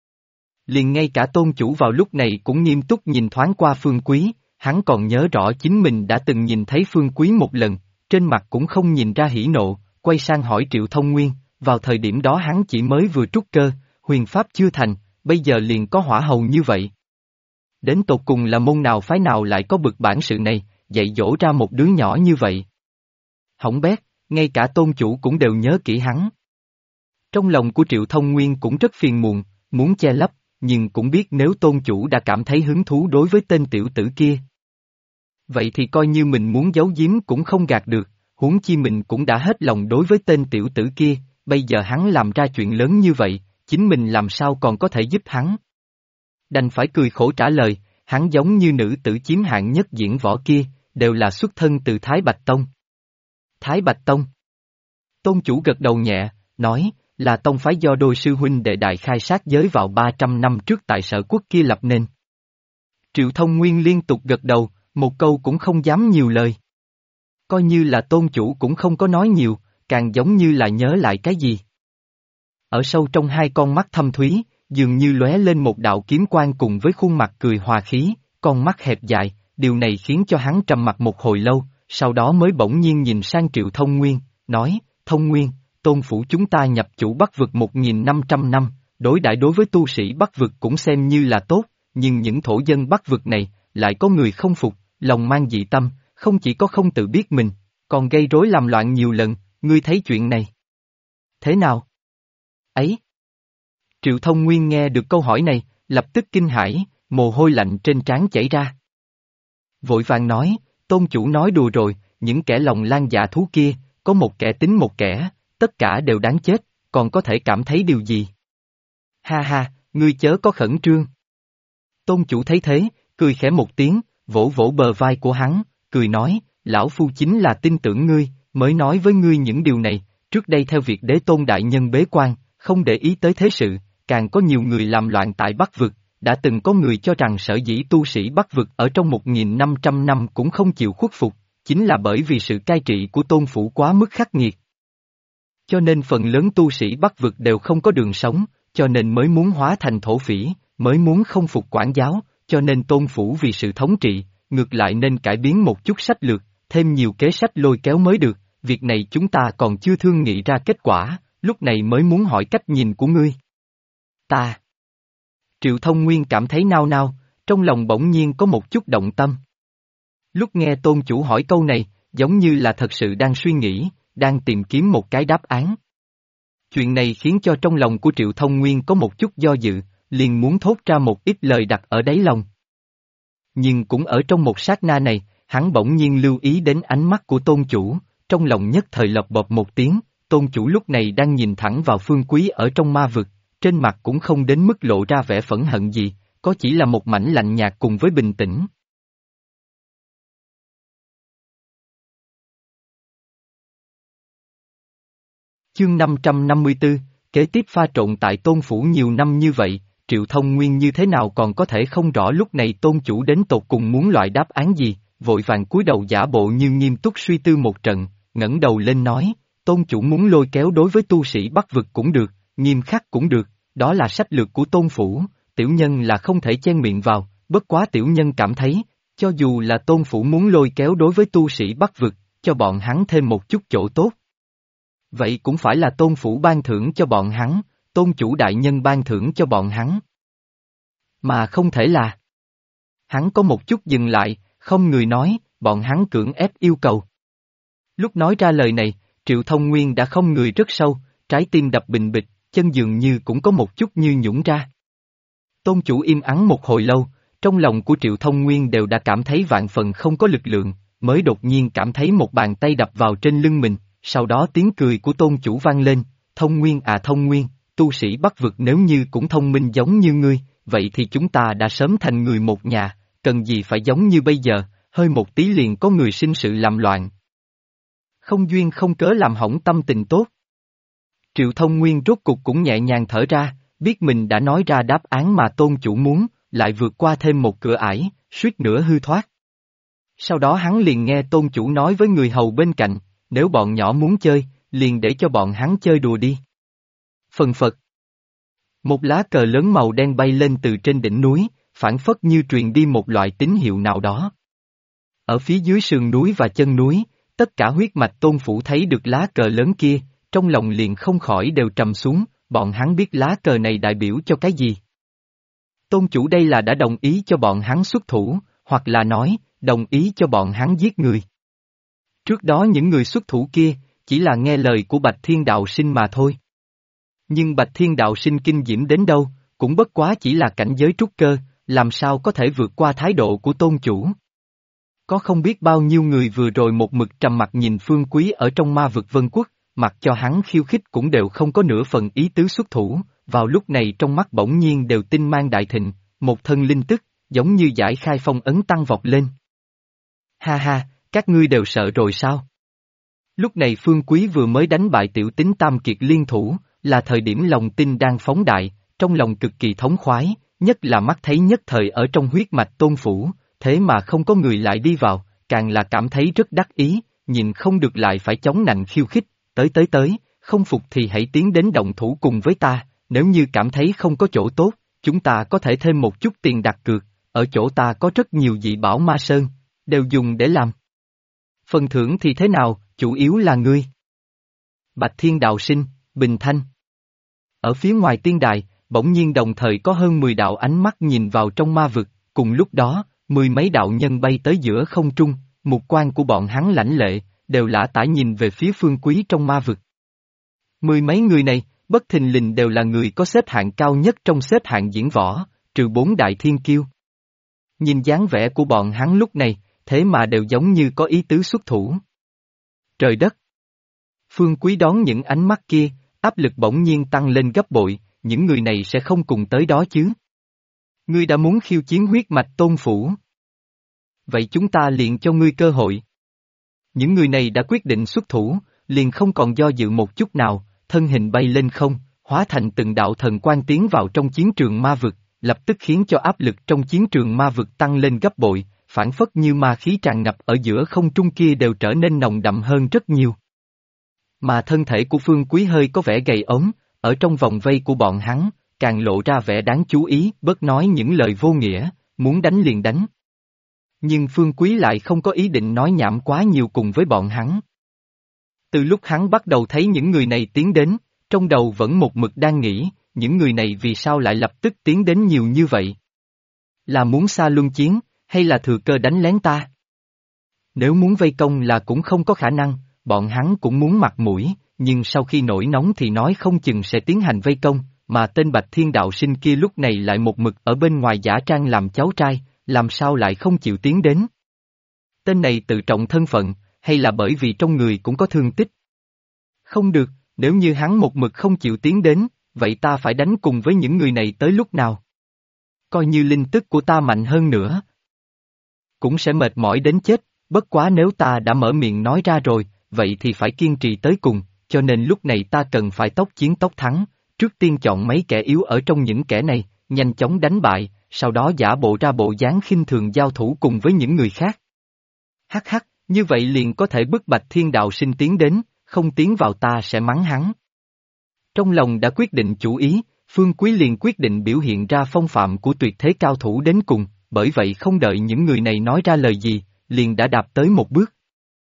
Liền ngay cả tôn chủ vào lúc này cũng nghiêm túc nhìn thoáng qua Phương Quý, hắn còn nhớ rõ chính mình đã từng nhìn thấy Phương Quý một lần, trên mặt cũng không nhìn ra hỉ nộ, quay sang hỏi Triệu Thông Nguyên, vào thời điểm đó hắn chỉ mới vừa trúc cơ, huyền pháp chưa thành, bây giờ liền có hỏa hầu như vậy. Đến tột cùng là môn nào phái nào lại có bực bản sự này, dạy dỗ ra một đứa nhỏ như vậy. Hỏng bét, ngay cả tôn chủ cũng đều nhớ kỹ hắn. Trong lòng của Triệu Thông Nguyên cũng rất phiền muộn, muốn che lấp, nhưng cũng biết nếu tôn chủ đã cảm thấy hứng thú đối với tên tiểu tử kia. Vậy thì coi như mình muốn giấu giếm cũng không gạt được, huống chi mình cũng đã hết lòng đối với tên tiểu tử kia, bây giờ hắn làm ra chuyện lớn như vậy, chính mình làm sao còn có thể giúp hắn. Đành phải cười khổ trả lời, hắn giống như nữ tử chiếm hạng nhất diễn võ kia, đều là xuất thân từ Thái Bạch Tông. Thái Bạch Tông. Tôn chủ gật đầu nhẹ, nói, là tông phái do đôi sư huynh đệ đại khai sát giới vào 300 năm trước tại Sở Quốc kia lập nên. Triệu Thông Nguyên liên tục gật đầu, một câu cũng không dám nhiều lời. Coi như là tôn chủ cũng không có nói nhiều, càng giống như là nhớ lại cái gì. Ở sâu trong hai con mắt thâm thúy, dường như lóe lên một đạo kiếm quang cùng với khuôn mặt cười hòa khí, con mắt hẹp dài, điều này khiến cho hắn trầm mặc một hồi lâu, sau đó mới bỗng nhiên nhìn sang Triệu Thông Nguyên, nói, Thông Nguyên, tôn phủ chúng ta nhập chủ Bắc vực 1.500 năm, đối đãi đối với tu sĩ Bắc vực cũng xem như là tốt, nhưng những thổ dân Bắc vực này, lại có người không phục, lòng mang dị tâm, không chỉ có không tự biết mình, còn gây rối làm loạn nhiều lần, ngươi thấy chuyện này. Thế nào? Ấy! Triệu Thông Nguyên nghe được câu hỏi này, lập tức kinh hãi, mồ hôi lạnh trên trán chảy ra. Vội vàng nói, tôn chủ nói đùa rồi, những kẻ lòng lan dạ thú kia, có một kẻ tính một kẻ, tất cả đều đáng chết, còn có thể cảm thấy điều gì? Ha ha, ngươi chớ có khẩn trương. Tôn chủ thấy thế, cười khẽ một tiếng, vỗ vỗ bờ vai của hắn, cười nói, lão phu chính là tin tưởng ngươi, mới nói với ngươi những điều này, trước đây theo việc đế tôn đại nhân bế quan, không để ý tới thế sự, càng có nhiều người làm loạn tại Bắc Vực, đã từng có người cho rằng sở dĩ tu sĩ Bắc Vực ở trong 1.500 năm cũng không chịu khuất phục, chính là bởi vì sự cai trị của tôn phủ quá mức khắc nghiệt. Cho nên phần lớn tu sĩ Bắc Vực đều không có đường sống, cho nên mới muốn hóa thành thổ phỉ, mới muốn không phục quản giáo, cho nên tôn phủ vì sự thống trị, ngược lại nên cải biến một chút sách lược, thêm nhiều kế sách lôi kéo mới được, việc này chúng ta còn chưa thương nghị ra kết quả, lúc này mới muốn hỏi cách nhìn của ngươi. Ta. Triệu Thông Nguyên cảm thấy nao nao, trong lòng bỗng nhiên có một chút động tâm. Lúc nghe tôn chủ hỏi câu này, giống như là thật sự đang suy nghĩ, đang tìm kiếm một cái đáp án. Chuyện này khiến cho trong lòng của Triệu Thông Nguyên có một chút do dự, liền muốn thốt ra một ít lời đặt ở đáy lòng. Nhưng cũng ở trong một sát na này, hắn bỗng nhiên lưu ý đến ánh mắt của tôn chủ, trong lòng nhất thời lộc bộp một tiếng, tôn chủ lúc này đang nhìn thẳng vào Phương Quý ở trong ma vực, trên mặt cũng không đến mức lộ ra vẻ phẫn hận gì, có chỉ là một mảnh lạnh nhạt cùng với bình tĩnh. Chương 554, kế tiếp pha trộn tại tôn phủ nhiều năm như vậy, Triệu Thông Nguyên như thế nào còn có thể không rõ lúc này tôn chủ đến tột cùng muốn loại đáp án gì, vội vàng cúi đầu giả bộ như nghiêm túc suy tư một trận, ngẩng đầu lên nói, tôn chủ muốn lôi kéo đối với tu sĩ Bắc Vực cũng được, nghiêm khắc cũng được, đó là sách lược của tôn phủ, tiểu nhân là không thể chen miệng vào, bất quá tiểu nhân cảm thấy, cho dù là tôn phủ muốn lôi kéo đối với tu sĩ Bắc Vực, cho bọn hắn thêm một chút chỗ tốt. Vậy cũng phải là tôn phủ ban thưởng cho bọn hắn, tôn chủ đại nhân ban thưởng cho bọn hắn. Mà không thể là. Hắn có một chút dừng lại, không người nói, bọn hắn cưỡng ép yêu cầu. Lúc nói ra lời này, Triệu Thông Nguyên đã không người rất sâu, trái tim đập bình bịch, chân dường như cũng có một chút như nhũn ra. Tôn chủ im ắng một hồi lâu, trong lòng của Triệu Thông Nguyên đều đã cảm thấy vạn phần không có lực lượng, mới đột nhiên cảm thấy một bàn tay đập vào trên lưng mình, sau đó tiếng cười của tôn chủ vang lên, Thông Nguyên à Thông Nguyên, tu sĩ Bắc Vực nếu như cũng thông minh giống như ngươi, vậy thì chúng ta đã sớm thành người một nhà, cần gì phải giống như bây giờ, hơi một tí liền có người sinh sự làm loạn. Không duyên không cớ làm hỏng tâm tình tốt. Triệu Thông Nguyên rốt cục cũng nhẹ nhàng thở ra, biết mình đã nói ra đáp án mà tôn chủ muốn, lại vượt qua thêm một cửa ải, suýt nữa hư thoát. Sau đó hắn liền nghe tôn chủ nói với người hầu bên cạnh, nếu bọn nhỏ muốn chơi, liền để cho bọn hắn chơi đùa đi. Phần phật. Một lá cờ lớn màu đen bay lên từ trên đỉnh núi, phảng phất như truyền đi một loại tín hiệu nào đó. Ở phía dưới sườn núi và chân núi, tất cả huyết mạch tôn phủ thấy được lá cờ lớn kia, trong lòng liền không khỏi đều trầm xuống, bọn hắn biết lá cờ này đại biểu cho cái gì. Tôn chủ đây là đã đồng ý cho bọn hắn xuất thủ, hoặc là nói, đồng ý cho bọn hắn giết người. Trước đó những người xuất thủ kia, chỉ là nghe lời của Bạch Thiên Đạo Sinh mà thôi. Nhưng Bạch Thiên Đạo Sinh kinh diễm đến đâu, cũng bất quá chỉ là cảnh giới trúc cơ, làm sao có thể vượt qua thái độ của tôn chủ. Có không biết bao nhiêu người vừa rồi một mực trầm mặt nhìn Phương Quý ở trong ma vực Vân Quốc, mặc cho hắn khiêu khích cũng đều không có nửa phần ý tứ xuất thủ, vào lúc này trong mắt bỗng nhiên đều tinh mang đại thịnh, một thân linh tức, giống như giải khai phong ấn tăng vọt lên. Ha ha, các ngươi đều sợ rồi sao? Lúc này Phương Quý vừa mới đánh bại tiểu tính Tam Kiệt liên thủ, là thời điểm lòng tin đang phóng đại, trong lòng cực kỳ thống khoái, nhất là mắt thấy nhất thời ở trong huyết mạch tôn phủ, thế mà không có người lại đi vào, càng là cảm thấy rất đắc ý, nhìn không được lại phải chống nạnh khiêu khích, tới, không phục thì hãy tiến đến động thủ cùng với ta, nếu như cảm thấy không có chỗ tốt, chúng ta có thể thêm một chút tiền đặt cược, ở chỗ ta có rất nhiều dị bảo ma sơn, đều dùng để làm. Phần thưởng thì thế nào, chủ yếu là ngươi. Bạch Thiên Đạo Sinh, Bình Thanh. Ở phía ngoài tiên đài, bỗng nhiên đồng thời có hơn 10 đạo ánh mắt nhìn vào trong ma vực, cùng lúc đó, 10 mấy đạo nhân bay tới giữa không trung, mục quan của bọn hắn lãnh lệ, đều lả tả nhìn về phía Phương Quý trong ma vực. 10 mấy người này, bất thình lình đều là người có xếp hạng cao nhất trong xếp hạng diễn võ, trừ 4 đại thiên kiêu. Nhìn dáng vẻ của bọn hắn lúc này, thế mà đều giống như có ý tứ xuất thủ. Trời đất! Phương Quý đón những ánh mắt kia, áp lực bỗng nhiên tăng lên gấp bội, những người này sẽ không cùng tới đó chứ. Ngươi đã muốn khiêu chiến huyết mạch Tôn Phủ. Vậy chúng ta liền cho ngươi cơ hội. Những người này đã quyết định xuất thủ, liền không còn do dự một chút nào, thân hình bay lên không, hóa thành từng đạo thần quang tiến vào trong chiến trường ma vực, lập tức khiến cho áp lực trong chiến trường ma vực tăng lên gấp bội, phản phất như ma khí tràn ngập ở giữa không trung kia đều trở nên nồng đậm hơn rất nhiều. Mà thân thể của Phương Quý hơi có vẻ gầy ốm, ở trong vòng vây của bọn hắn, càng lộ ra vẻ đáng chú ý, bớt nói những lời vô nghĩa, muốn đánh liền đánh. Nhưng Phương Quý lại không có ý định nói nhảm quá nhiều cùng với bọn hắn. Từ lúc hắn bắt đầu thấy những người này tiến đến, trong đầu vẫn một mực đang nghĩ, những người này vì sao lại lập tức tiến đến nhiều như vậy? Là muốn xa luân chiến, hay là thừa cơ đánh lén ta? Nếu muốn vây công là cũng không có khả năng, bọn hắn cũng muốn mặt mũi, nhưng sau khi nổi nóng thì nói không chừng sẽ tiến hành vây công, mà tên Bạch Thiên Đạo Sinh kia lúc này lại một mực ở bên ngoài giả trang làm cháu trai, làm sao lại không chịu tiến đến? Tên này tự trọng thân phận, hay là bởi vì trong người cũng có thương tích? Không được, nếu như hắn một mực không chịu tiến đến, vậy ta phải đánh cùng với những người này tới lúc nào? Coi như linh tức của ta mạnh hơn nữa, cũng sẽ mệt mỏi đến chết, bất quá nếu ta đã mở miệng nói ra rồi, vậy thì phải kiên trì tới cùng, cho nên lúc này ta cần phải tốc chiến tốc thắng, trước tiên chọn mấy kẻ yếu ở trong những kẻ này, nhanh chóng đánh bại, sau đó giả bộ ra bộ dáng khinh thường giao thủ cùng với những người khác. Hắc hắc, như vậy liền có thể bức Bạch Thiên Đạo Sinh tiến đến, không tiến vào ta sẽ mắng hắn. Trong lòng đã quyết định chủ ý, Phương Quý liền quyết định biểu hiện ra phong phạm của tuyệt thế cao thủ đến cùng, bởi vậy không đợi những người này nói ra lời gì, liền đã đạp tới một bước.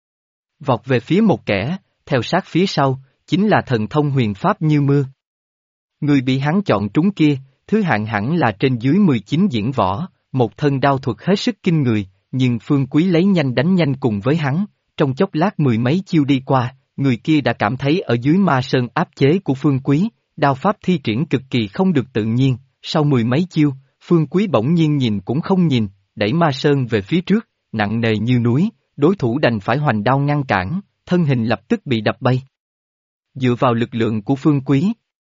Vọt về phía một kẻ, theo sát phía sau, chính là thần thông huyền pháp như mưa. Người bị hắn chọn trúng kia, thứ hạng hẳn là trên dưới 19 diễn võ, một thân đao thuật hết sức kinh người, nhưng Phương Quý lấy nhanh đánh nhanh cùng với hắn, trong chốc lát mười mấy chiêu đi qua, người kia đã cảm thấy ở dưới ma sơn áp chế của Phương Quý, đao pháp thi triển cực kỳ không được tự nhiên, sau mười mấy chiêu, Phương Quý bỗng nhiên nhìn cũng không nhìn, đẩy ma sơn về phía trước, nặng nề như núi, đối thủ đành phải hoành đao ngăn cản, thân hình lập tức bị đập bay. Dựa vào lực lượng của Phương Quý,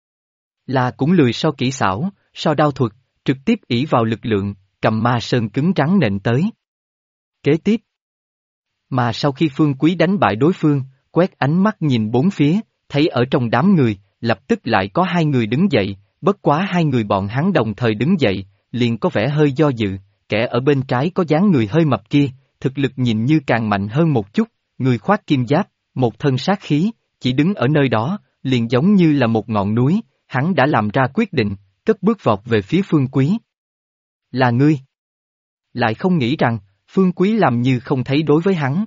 là cũng lười so kỹ xảo, so đao thuật, trực tiếp ỷ vào lực lượng, cầm ma sơn cứng rắn nện tới. Kế tiếp, mà sau khi Phương Quý đánh bại đối phương, quét ánh mắt nhìn bốn phía, thấy ở trong đám người, lập tức lại có hai người đứng dậy, bất quá hai người bọn hắn đồng thời đứng dậy, liền có vẻ hơi do dự, kẻ ở bên trái có dáng người hơi mập kia, thực lực nhìn như càng mạnh hơn một chút, người khoác kim giáp, một thân sát khí, chỉ đứng ở nơi đó, liền giống như là một ngọn núi, hắn đã làm ra quyết định, cất bước vọt về phía Phương Quý. Là ngươi. Lại không nghĩ rằng, Phương Quý làm như không thấy đối với hắn.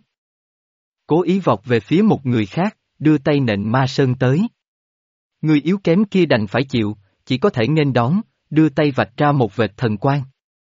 Cố ý vọt về phía một người khác, đưa tay nện ma sơn tới. Người yếu kém kia đành phải chịu, chỉ có thể nghênh đón, đưa tay vạch ra một vệt thần quang.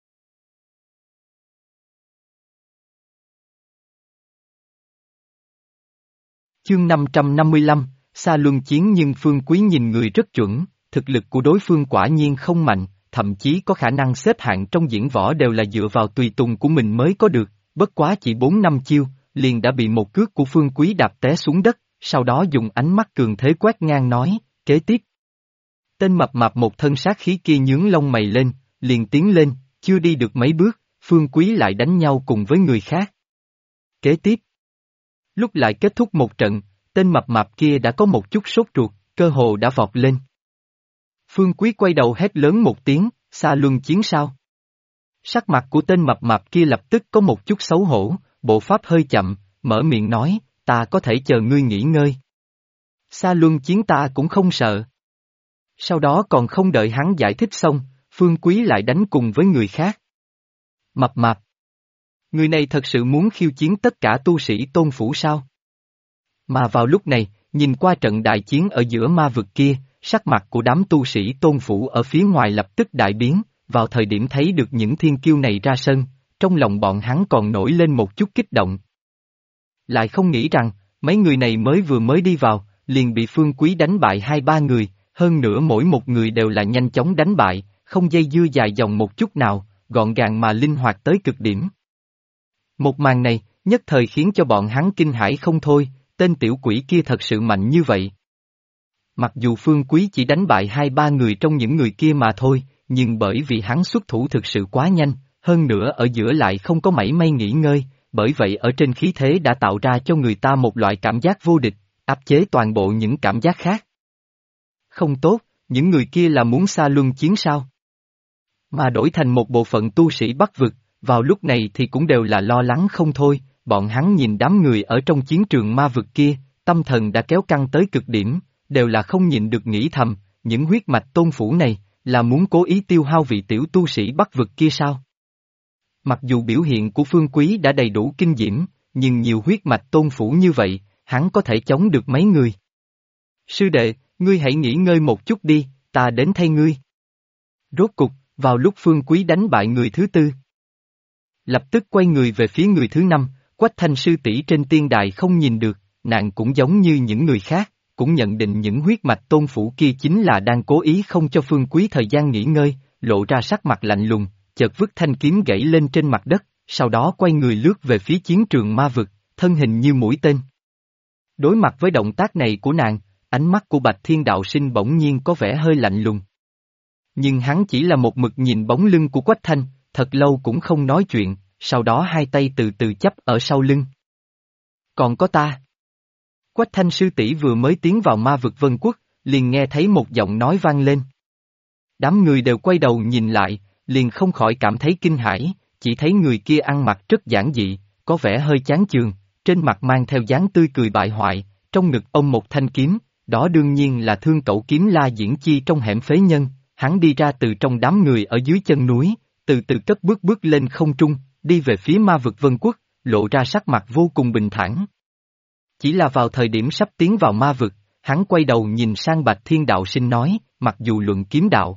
Chương 555, xa luân chiến nhưng Phương Quý nhìn người rất chuẩn, thực lực của đối phương quả nhiên không mạnh, thậm chí có khả năng xếp hạng trong diễn võ đều là dựa vào tùy tùng của mình mới có được, bất quá chỉ 4-5 chiêu, liền đã bị một cước của Phương Quý đạp té xuống đất, sau đó dùng ánh mắt cường thế quét ngang nói, kế tiếp. Tên mập mạp một thân sát khí kia nhướng lông mày lên, liền tiến lên, chưa đi được mấy bước, Phương Quý lại đánh nhau cùng với người khác. Kế tiếp. Lúc lại kết thúc một trận, tên mập mạp kia đã có một chút sốt ruột, cơ hồ đã vọt lên. Phương Quý quay đầu hét lớn một tiếng, xa luân chiến sao? Sắc mặt của tên mập mạp kia lập tức có một chút xấu hổ, bộ pháp hơi chậm, mở miệng nói, ta có thể chờ ngươi nghỉ ngơi. Xa luân chiến ta cũng không sợ. Sau đó còn không đợi hắn giải thích xong, Phương Quý lại đánh cùng với người khác. Mập mạp. Người này thật sự muốn khiêu chiến tất cả tu sĩ Tôn Phủ sao? Mà vào lúc này, nhìn qua trận đại chiến ở giữa ma vực kia, sắc mặt của đám tu sĩ Tôn Phủ ở phía ngoài lập tức đại biến, vào thời điểm thấy được những thiên kiêu này ra sân, trong lòng bọn hắn còn nổi lên một chút kích động. Lại không nghĩ rằng, mấy người này mới đi vào, liền bị Phương Quý đánh bại 2-3 người, hơn nữa mỗi một người đều là nhanh chóng đánh bại, không dây dưa dài dòng một chút nào, gọn gàng mà linh hoạt tới cực điểm. Một màn này, nhất thời khiến cho bọn hắn kinh hãi không thôi, tên tiểu quỷ kia thật sự mạnh như vậy. Mặc dù Phương Quý chỉ đánh bại 2-3 người trong những người kia mà thôi, nhưng bởi vì hắn xuất thủ thực sự quá nhanh, hơn nữa ở giữa lại không có mảy may nghỉ ngơi, bởi vậy ở trên khí thế đã tạo ra cho người ta một loại cảm giác vô địch, áp chế toàn bộ những cảm giác khác. Không tốt, những người kia là muốn xa luân chiến sao? Mà đổi thành một bộ phận tu sĩ Bắc vực, vào lúc này thì cũng đều là lo lắng không thôi, bọn hắn nhìn đám người ở trong chiến trường ma vực kia, tâm thần đã kéo căng tới cực điểm, đều là không nhịn được nghĩ thầm, những huyết mạch tôn phủ này, là muốn cố ý tiêu hao vị tiểu tu sĩ Bắc vực kia sao? Mặc dù biểu hiện của Phương Quý đã đầy đủ kinh diễm, nhưng nhiều huyết mạch tôn phủ như vậy, hắn có thể chống được mấy người. Sư đệ, ngươi hãy nghỉ ngơi một chút đi, ta đến thay ngươi. Rốt cục, vào lúc Phương Quý đánh bại người thứ tư, lập tức quay người về phía người thứ năm, Quách Thanh sư tỷ trên tiên đài không nhìn được, nàng cũng giống như những người khác, cũng nhận định những huyết mạch tôn phủ kia chính là đang cố ý không cho Phương Quý thời gian nghỉ ngơi, lộ ra sắc mặt lạnh lùng, chợt vứt thanh kiếm gãy lên trên mặt đất, sau đó quay người lướt về phía chiến trường ma vực, thân hình như mũi tên. Đối mặt với động tác này của nàng, ánh mắt của Bạch Thiên Đạo Sinh bỗng nhiên có vẻ hơi lạnh lùng. Nhưng hắn chỉ là một mực nhìn bóng lưng của Quách Thanh, thật lâu cũng không nói chuyện, sau đó hai tay từ từ chắp ở sau lưng. Còn có ta. Quách Thanh sư tỷ vừa mới tiến vào ma vực Vân Quốc, liền nghe thấy một giọng nói vang lên. Đám người đều quay đầu nhìn lại, liền không khỏi cảm thấy kinh hãi, chỉ thấy người kia ăn mặc rất giản dị, có vẻ hơi chán chường, trên mặt mang theo dáng tươi cười bại hoại, trong ngực ôm một thanh kiếm, đó đương nhiên là Thương Cẩu kiếm La Diễn Chi trong hẻm phế nhân, hắn đi ra từ trong đám người ở dưới chân núi, từ từ cất bước lên không trung, đi về phía ma vực Vân Quốc, lộ ra sắc mặt vô cùng bình thản. Chỉ là vào thời điểm sắp tiến vào ma vực, hắn quay đầu nhìn sang Bạch Thiên Đạo Sinh nói, mặc dù luận kiếm đạo,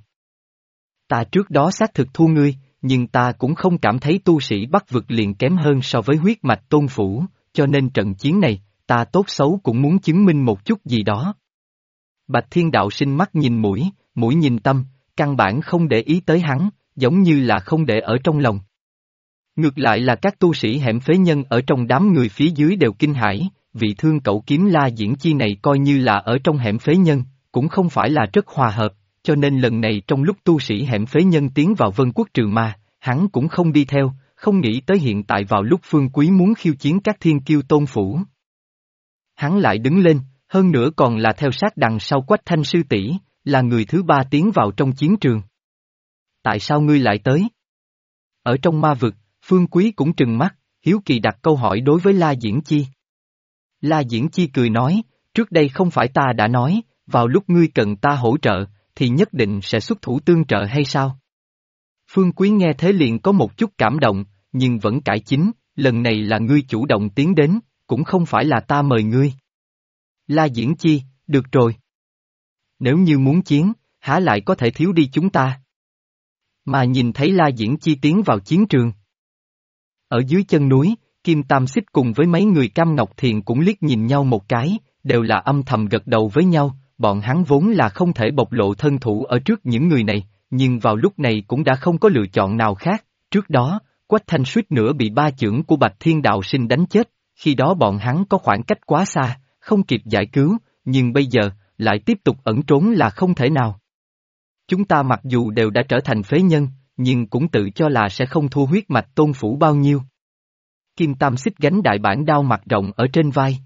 ta trước đó xác thực thua ngươi, nhưng ta cũng không cảm thấy tu sĩ Bắc vực liền kém hơn so với huyết mạch tôn phủ, cho nên trận chiến này, ta tốt xấu cũng muốn chứng minh một chút gì đó. Bạch Thiên Đạo Sinh mắt nhìn mũi, mũi nhìn tâm, căn bản không để ý tới hắn, giống như là không để ở trong lòng. Ngược lại là các tu sĩ hẻm phế nhân ở trong đám người phía dưới đều kinh hãi, vị Thương Cẩu kiếm La Diễn Chi này coi như là ở trong hẻm phế nhân, cũng không phải là rất hòa hợp, cho nên lần này trong lúc tu sĩ hẻm phế nhân tiến vào Vân Quốc trừ ma, hắn cũng không đi theo, không nghĩ tới hiện tại vào lúc Phương Quý muốn khiêu chiến các thiên kiêu tôn phủ. Hắn lại đứng lên, hơn nữa còn là theo sát đằng sau Quách Thanh sư tỷ, là người thứ ba tiến vào trong chiến trường. Tại sao ngươi lại tới? Ở trong ma vực, Phương Quý cũng trừng mắt, hiếu kỳ đặt câu hỏi đối với La Diễn Chi. La Diễn Chi cười nói, trước đây không phải ta đã nói, vào lúc ngươi cần ta hỗ trợ, thì nhất định sẽ xuất thủ tương trợ hay sao? Phương Quý nghe thế liền có một chút cảm động, nhưng vẫn cải chính, lần này là ngươi chủ động tiến đến, cũng không phải là ta mời ngươi. La Diễn Chi, được rồi. Nếu như muốn chiến, há lại có thể thiếu đi chúng ta? Mà nhìn thấy La Diễn Chi tiến vào chiến trường. Ở dưới chân núi, Kim Tam Xích cùng với mấy người Cam Ngọc Thiền cũng liếc nhìn nhau một cái, đều là âm thầm gật đầu với nhau, bọn hắn vốn là không thể bộc lộ thân thủ ở trước những người này, nhưng vào lúc này cũng đã không có lựa chọn nào khác, trước đó, Quách Thanh suýt nữa bị ba chưởng của Bạch Thiên Đạo Sinh đánh chết, khi đó bọn hắn có khoảng cách quá xa, không kịp giải cứu, nhưng bây giờ, lại tiếp tục ẩn trốn là không thể nào. Chúng ta mặc dù đều đã trở thành phế nhân, nhưng cũng tự cho là sẽ không thua huyết mạch tôn phủ bao nhiêu. Kim Tam Xích gánh đại bản đao mặt rộng ở trên vai.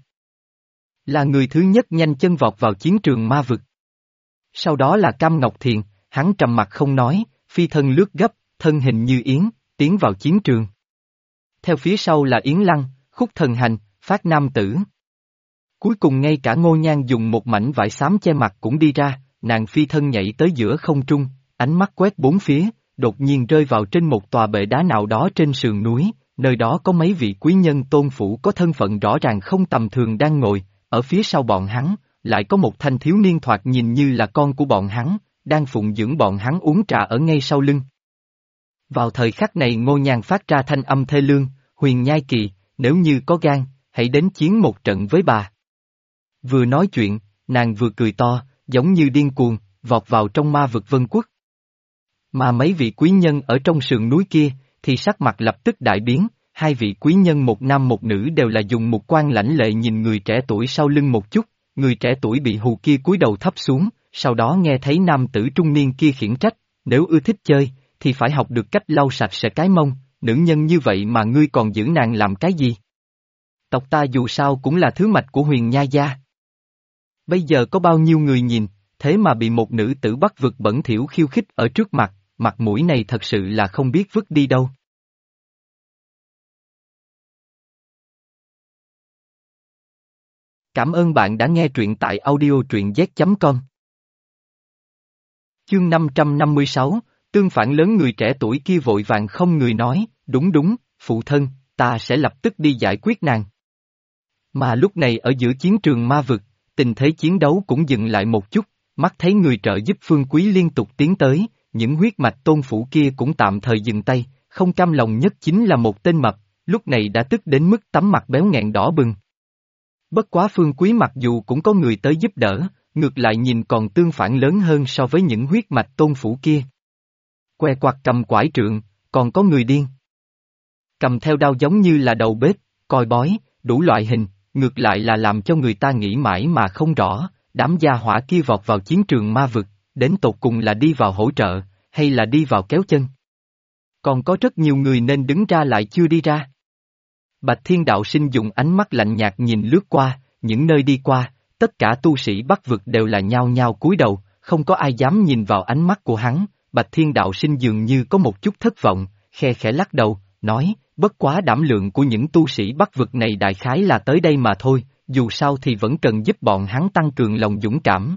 Là người thứ nhất nhanh chân vọt vào chiến trường ma vực. Sau đó là Cam Ngọc Thiền, hắn trầm mặt không nói, phi thân lướt gấp, thân hình như yến, tiến vào chiến trường. Theo phía sau là Yến Lăng, Khúc Thần Hành, Phát Nam Tử. Cuối cùng ngay cả Ngô Nhan dùng một mảnh vải xám che mặt cũng đi ra, nàng phi thân nhảy tới giữa không trung, ánh mắt quét bốn phía, đột nhiên rơi vào trên một tòa bệ đá nào đó trên sườn núi, nơi đó có mấy vị quý nhân tôn phủ có thân phận rõ ràng không tầm thường đang ngồi, ở phía sau bọn hắn, lại có một thanh thiếu niên thoạt nhìn như là con của bọn hắn, đang phụng dưỡng bọn hắn uống trà ở ngay sau lưng. Vào thời khắc này Ngô Nhan phát ra thanh âm thê lương, Huyền Nhai Kỳ, nếu như có gan, hãy đến chiến một trận với bà. Vừa nói chuyện, nàng vừa cười to, giống như điên cuồng, vọt vào trong ma vực Vân Quốc. Mà mấy vị quý nhân ở trong sườn núi kia, thì sắc mặt lập tức đại biến, hai vị quý nhân một nam một nữ đều là dùng một quan lãnh lệ nhìn người trẻ tuổi sau lưng một chút, người trẻ tuổi bị hù kia cúi đầu thấp xuống, sau đó nghe thấy nam tử trung niên kia khiển trách, nếu ưa thích chơi, thì phải học được cách lau sạch sẽ cái mông, nữ nhân như vậy mà ngươi còn giữ nàng làm cái gì? Tộc ta dù sao cũng là thứ mạch của Huyền Nha gia. Bây giờ có bao nhiêu người nhìn, thế mà bị một nữ tử Bắc vực bẩn thỉu khiêu khích ở trước mặt, mặt mũi này thật sự là không biết vứt đi đâu. Cảm ơn bạn đã nghe truyện tại audio truyện z.com. Chương 556, tương phản lớn. Người trẻ tuổi kia vội vàng không người nói, đúng đúng, phụ thân, ta sẽ lập tức đi giải quyết nàng. Mà lúc này ở giữa chiến trường ma vực, tình thế chiến đấu cũng dừng lại một chút, mắt thấy người trợ giúp Phương Quý liên tục tiến tới, những huyết mạch tôn phủ kia cũng tạm thời dừng tay, không cam lòng nhất chính là một tên mập, lúc này đã tức đến mức tấm mặt béo nghẹn đỏ bừng. Bất quá Phương Quý mặc dù cũng có người tới giúp đỡ, ngược lại nhìn còn tương phản lớn hơn so với những huyết mạch tôn phủ kia. Que quạt cầm quải trượng, còn có người điên. Cầm theo đao giống như là đầu bếp, coi bói, đủ loại hình, ngược lại là làm cho người ta nghĩ mãi mà không rõ, đám gia hỏa kia vọt vào chiến trường ma vực, đến tột cùng là đi vào hỗ trợ, hay là đi vào kéo chân. Còn có rất nhiều người nên đứng ra lại chưa đi ra. Bạch Thiên Đạo Sinh dùng ánh mắt lạnh nhạt nhìn lướt qua, những nơi đi qua, tất cả tu sĩ Bắc vực đều là nhao nhao cúi đầu, không có ai dám nhìn vào ánh mắt của hắn. Bạch Thiên Đạo Sinh dường như có một chút thất vọng, khe khẽ lắc đầu, nói, bất quá đảm lượng của những tu sĩ Bắc vực này đại khái là tới đây mà thôi, dù sao thì vẫn cần giúp bọn hắn tăng cường lòng dũng cảm.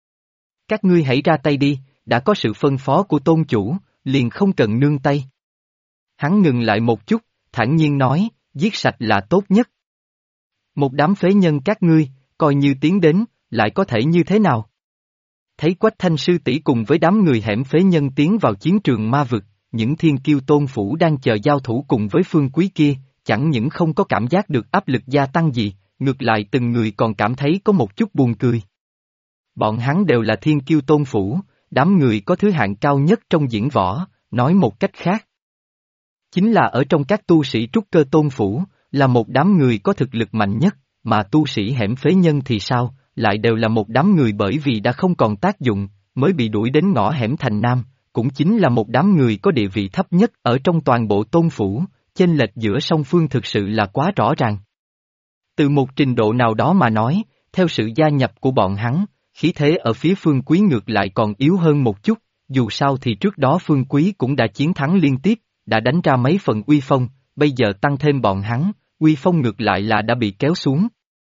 Các ngươi hãy ra tay đi, đã có sự phân phó của tôn chủ, liền không cần nương tay. Hắn ngừng lại một chút, thản nhiên nói, giết sạch là tốt nhất. Một đám phế nhân các ngươi, coi như tiến đến, lại có thể như thế nào? Thấy Quách Thanh sư tỷ cùng với đám người hẻm phế nhân tiến vào chiến trường ma vực, những thiên kiêu tôn phủ đang chờ giao thủ cùng với Phương Quý kia, chẳng những không có cảm giác được áp lực gia tăng gì, ngược lại từng người còn cảm thấy có một chút buồn cười. Bọn hắn đều là thiên kiêu tôn phủ, đám người có thứ hạng cao nhất trong diễn võ, nói một cách khác. Chính là ở trong các tu sĩ trúc cơ tôn phủ, là một đám người có thực lực mạnh nhất, mà tu sĩ hẻm phế nhân thì sao, lại đều là một đám người bởi vì đã không còn tác dụng, mới bị đuổi đến ngõ hẻm thành nam, cũng chính là một đám người có địa vị thấp nhất ở trong toàn bộ tôn phủ, chênh lệch giữa song phương thực sự là quá rõ ràng. Từ một trình độ nào đó mà nói, theo sự gia nhập của bọn hắn, khí thế ở phía Phương Quý ngược lại còn yếu hơn một chút, dù sao thì trước đó Phương Quý cũng đã chiến thắng liên tiếp, đã đánh ra mấy phần uy phong, bây giờ tăng thêm bọn hắn, uy phong ngược lại là đã bị kéo xuống.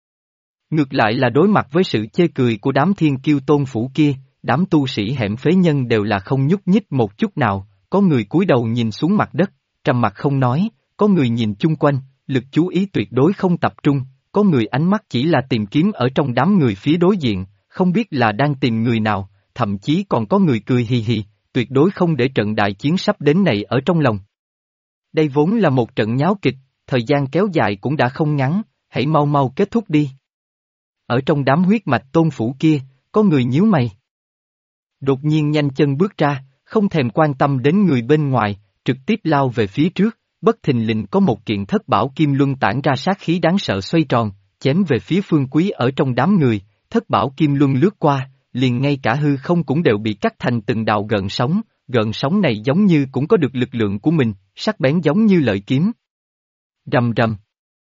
Ngược lại là đối mặt với sự chê cười của đám thiên kiêu tôn phủ kia, đám tu sĩ hẻm phế nhân đều là không nhúc nhích một chút nào, có người cúi đầu nhìn xuống mặt đất, trầm mặt không nói, có người nhìn chung quanh, lực chú ý tuyệt đối không tập trung, có người ánh mắt chỉ là tìm kiếm ở trong đám người phía đối diện, không biết là đang tìm người nào, thậm chí còn có người cười hì hì, tuyệt đối không để trận đại chiến sắp đến này ở trong lòng. Đây vốn là một trận nháo kịch, thời gian kéo dài cũng đã không ngắn, hãy mau mau kết thúc đi. Ở trong đám huyết mạch tôn phủ kia, có người nhíu mày. Đột nhiên nhanh chân bước ra, không thèm quan tâm đến người bên ngoài, trực tiếp lao về phía trước, bất thình lình có một kiện thất bảo kim luân tản ra sát khí đáng sợ xoay tròn, chém về phía Phương Quý ở trong đám người, thất bảo kim luân lướt qua, liền ngay cả hư không cũng đều bị cắt thành từng đạo gợn sóng này giống như cũng có được lực lượng của mình, sắc bén giống như lợi kiếm. Rầm rầm.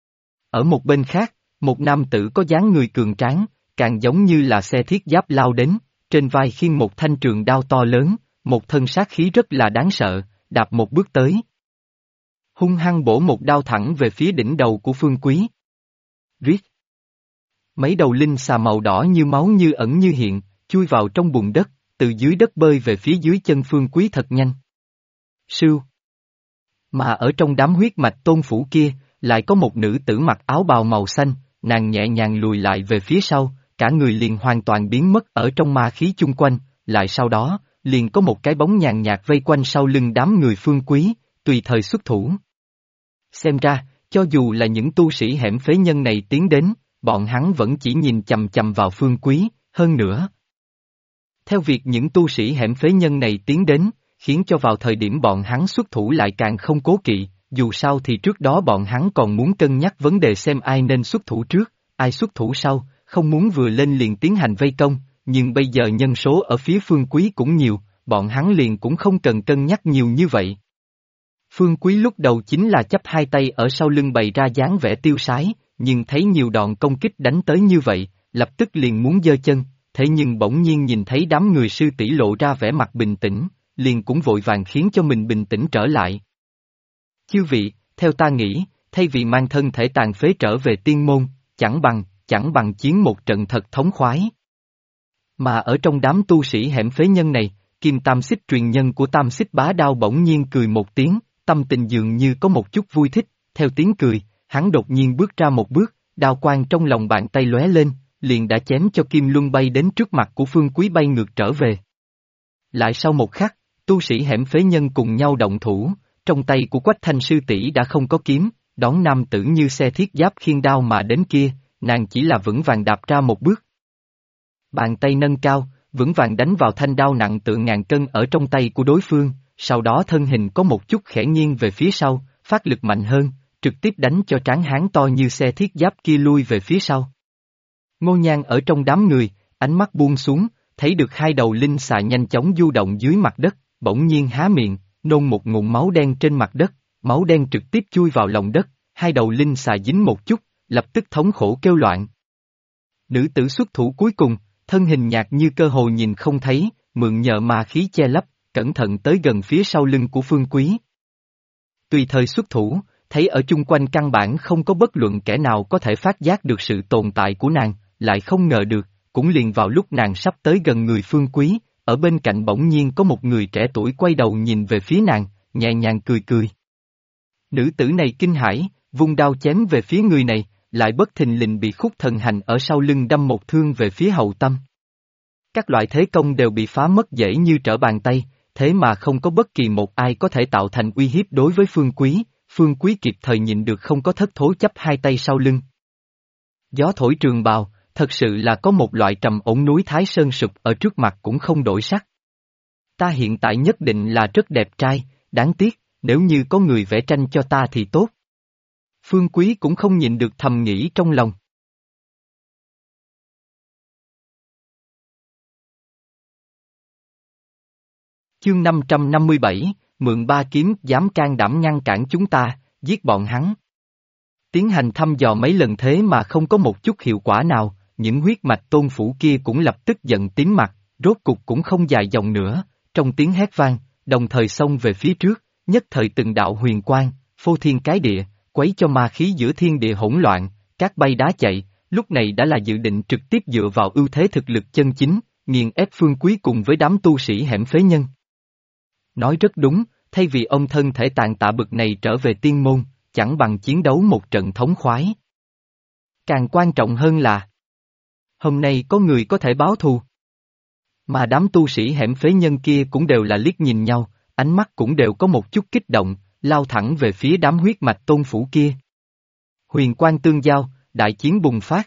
Ở một bên khác, một nam tử có dáng người cường tráng, càng giống như là xe thiết giáp lao đến, trên vai khiêng một thanh trường đao to lớn, một thân sát khí rất là đáng sợ, đạp một bước tới. Hung hăng bổ một đao thẳng về phía đỉnh đầu của Phương Quý. Riết. Mấy đầu linh xà màu đỏ như máu như ẩn như hiện, chui vào trong bùn đất, từ dưới đất bơi về phía dưới chân Phương Quý thật nhanh. Sưu. Mà ở trong đám huyết mạch tôn phủ kia, lại có một nữ tử mặc áo bào màu xanh, nàng nhẹ nhàng lùi lại về phía sau, cả người liền hoàn toàn biến mất ở trong ma khí chung quanh, lại sau đó, liền có một cái bóng nhàn nhạt vây quanh sau lưng đám người Phương Quý, tùy thời xuất thủ. Xem ra, cho dù là những tu sĩ hẻm phế nhân này tiến đến, bọn hắn vẫn chỉ nhìn chằm chằm vào Phương Quý, hơn nữa. Theo việc những tu sĩ hẻm phế nhân này tiến đến, khiến cho vào thời điểm bọn hắn xuất thủ lại càng không cố kỵ, dù sao thì trước đó bọn hắn còn muốn cân nhắc vấn đề xem ai nên xuất thủ trước, ai xuất thủ sau, không muốn vừa lên liền tiến hành vây công, nhưng bây giờ nhân số ở phía Phương Quý cũng nhiều, bọn hắn liền cũng không cần cân nhắc nhiều như vậy. Phương Quý lúc đầu chính là chắp hai tay ở sau lưng bày ra dáng vẻ tiêu sái, nhưng thấy nhiều đòn công kích đánh tới như vậy, lập tức liền muốn giơ chân, thế nhưng bỗng nhiên nhìn thấy đám người sư tỷ lộ ra vẻ mặt bình tĩnh, liền cũng vội vàng khiến cho mình bình tĩnh trở lại. Chư vị, theo ta nghĩ, thay vì mang thân thể tàn phế trở về tiên môn, chẳng bằng chiến một trận thật thống khoái. Mà ở trong đám tu sĩ hẻm phế nhân này, Kim Tam Xích truyền nhân của Tam Xích Bá Đao bỗng nhiên cười một tiếng, tâm tình dường như có một chút vui thích, theo tiếng cười, hắn đột nhiên bước ra một bước, đao quang trong lòng bàn tay lóe lên, liền đã chém cho Kim Luân bay đến trước mặt của Phương Quý bay ngược trở về. Lại sau một khắc, tu sĩ hẻm phế nhân cùng nhau động thủ, trong tay của Quách Thanh sư tỷ đã không có kiếm, đón nam tử như xe thiết giáp khiêng đao mà đến kia, nàng chỉ là vững vàng đạp ra một bước. Bàn tay nâng cao, vững vàng đánh vào thanh đao nặng tựa ngàn cân ở trong tay của đối phương, sau đó thân hình có một chút khẽ nghiêng về phía sau, phát lực mạnh hơn, trực tiếp đánh cho tráng hán to như xe thiết giáp kia lui về phía sau. Ngô Nhan ở trong đám người, ánh mắt buông xuống, thấy được hai đầu linh xà nhanh chóng du động dưới mặt đất, bỗng nhiên há miệng, nôn một ngụm máu đen trên mặt đất, máu đen trực tiếp chui vào lòng đất, hai đầu linh xà dính một chút, lập tức thống khổ kêu loạn. Nữ tử xuất thủ cuối cùng, thân hình nhạt như cơ hồ nhìn không thấy, mượn nhờ ma khí che lấp, cẩn thận tới gần phía sau lưng của Phương Quý. Tùy thời xuất thủ, thấy ở chung quanh căn bản không có bất luận kẻ nào có thể phát giác được sự tồn tại của nàng, lại không ngờ được, cũng liền vào lúc nàng sắp tới gần người Phương Quý, ở bên cạnh bỗng nhiên có một người trẻ tuổi quay đầu nhìn về phía nàng, nhẹ nhàng cười cười. Nữ tử này kinh hãi, vung đao chém về phía người này, lại bất thình lình bị khúc thần hành ở sau lưng đâm một thương về phía hậu tâm. Các loại thế công đều bị phá mất dễ như trở bàn tay, thế mà không có bất kỳ một ai có thể tạo thành uy hiếp đối với Phương Quý kịp thời nhịn được không có thất thố chắp hai tay sau lưng. Gió thổi trường bào, thật sự là có một loại trầm ổn núi Thái Sơn sụp ở trước mặt cũng không đổi sắc. Ta hiện tại nhất định là rất đẹp trai, đáng tiếc, nếu như có người vẽ tranh cho ta thì tốt. Phương Quý cũng không nhịn được thầm nghĩ trong lòng. Chương 557, mượn ba kiếm dám can đảm ngăn cản chúng ta, giết bọn hắn. Tiến hành thăm dò mấy lần thế mà không có một chút hiệu quả nào, những huyết mạch tôn phủ kia cũng lập tức giận tím mặt, rốt cục cũng không dài dòng nữa, trong tiếng hét vang, đồng thời xông về phía trước, nhất thời từng đạo huyền quang, phô thiên cái địa, quấy cho ma khí giữa thiên địa hỗn loạn, cát bay đá chạy, lúc này đã là dự định trực tiếp dựa vào ưu thế thực lực chân chính, nghiền ép Phương Quý cùng với đám tu sĩ hẻm phế nhân. Nói rất đúng, thay vì ông thân thể tàn tạ bực này trở về tiên môn, chẳng bằng chiến đấu một trận thống khoái. Càng quan trọng hơn là, hôm nay có người có thể báo thù. Mà đám tu sĩ hẻm phế nhân kia cũng đều là liếc nhìn nhau, ánh mắt cũng đều có một chút kích động, lao thẳng về phía đám huyết mạch tôn phủ kia. Huyền quang tương giao, đại chiến bùng phát.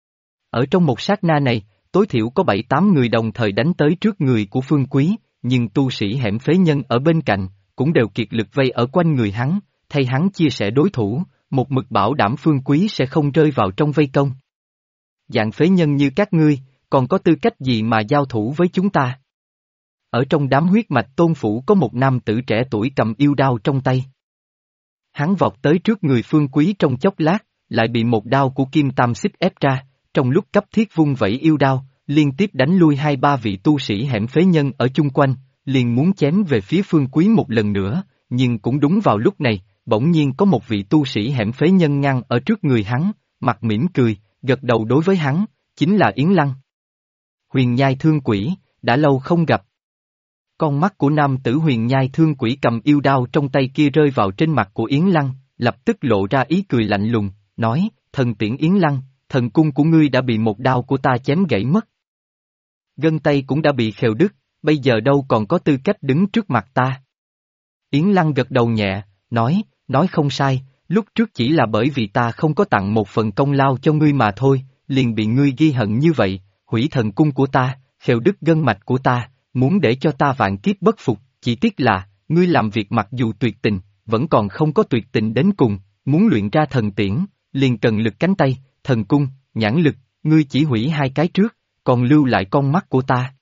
Ở trong một sát na này, tối thiểu có 7-8 người đồng thời đánh tới trước người của Phương Quý, nhưng tu sĩ hẻm phế nhân ở bên cạnh, cũng đều kiệt lực vây ở quanh người hắn, thay hắn chia sẻ đối thủ, một mực bảo đảm Phương Quý sẽ không rơi vào trong vây công. Dạng phế nhân như các ngươi, còn có tư cách gì mà giao thủ với chúng ta? Ở trong đám huyết mạch tôn phủ có một nam tử trẻ tuổi cầm yêu đao trong tay. Hắn vọt tới trước người Phương Quý trong chốc lát, lại bị một đao của Kim Tam Xích ép ra, trong lúc cấp thiết vung vẩy yêu đao, liên tiếp đánh lui 2-3 vị tu sĩ hẻm phế nhân ở chung quanh, liền muốn chém về phía Phương Quý một lần nữa, nhưng cũng đúng vào lúc này, bỗng nhiên có một vị tu sĩ hẻm phế nhân ngăn ở trước người hắn, mặt mỉm cười, gật đầu đối với hắn, chính là Yến Lăng. Huyền Nhai Thương Quỷ, đã lâu không gặp. Con mắt của nam tử Huyền Nhai Thương Quỷ cầm yêu đao trong tay kia rơi vào trên mặt của Yến Lăng, lập tức lộ ra ý cười lạnh lùng, nói, thần tiễn Yến Lăng, thần cung của ngươi đã bị một đao của ta chém gãy mất. Gân tay cũng đã bị khều đứt, bây giờ đâu còn có tư cách đứng trước mặt ta. Yến Lăng gật đầu nhẹ, nói không sai, lúc trước chỉ là bởi vì ta không có tặng một phần công lao cho ngươi mà thôi, liền bị ngươi ghi hận như vậy, hủy thần cung của ta, khều đứt gân mạch của ta, muốn để cho ta vạn kiếp bất phục, chỉ tiếc là, ngươi làm việc mặc dù tuyệt tình, vẫn còn không có tuyệt tình đến cùng, muốn luyện ra thần tiễn, liền cần lực cánh tay, thần cung, nhãn lực, ngươi chỉ hủy hai cái trước, còn lưu lại con mắt của ta.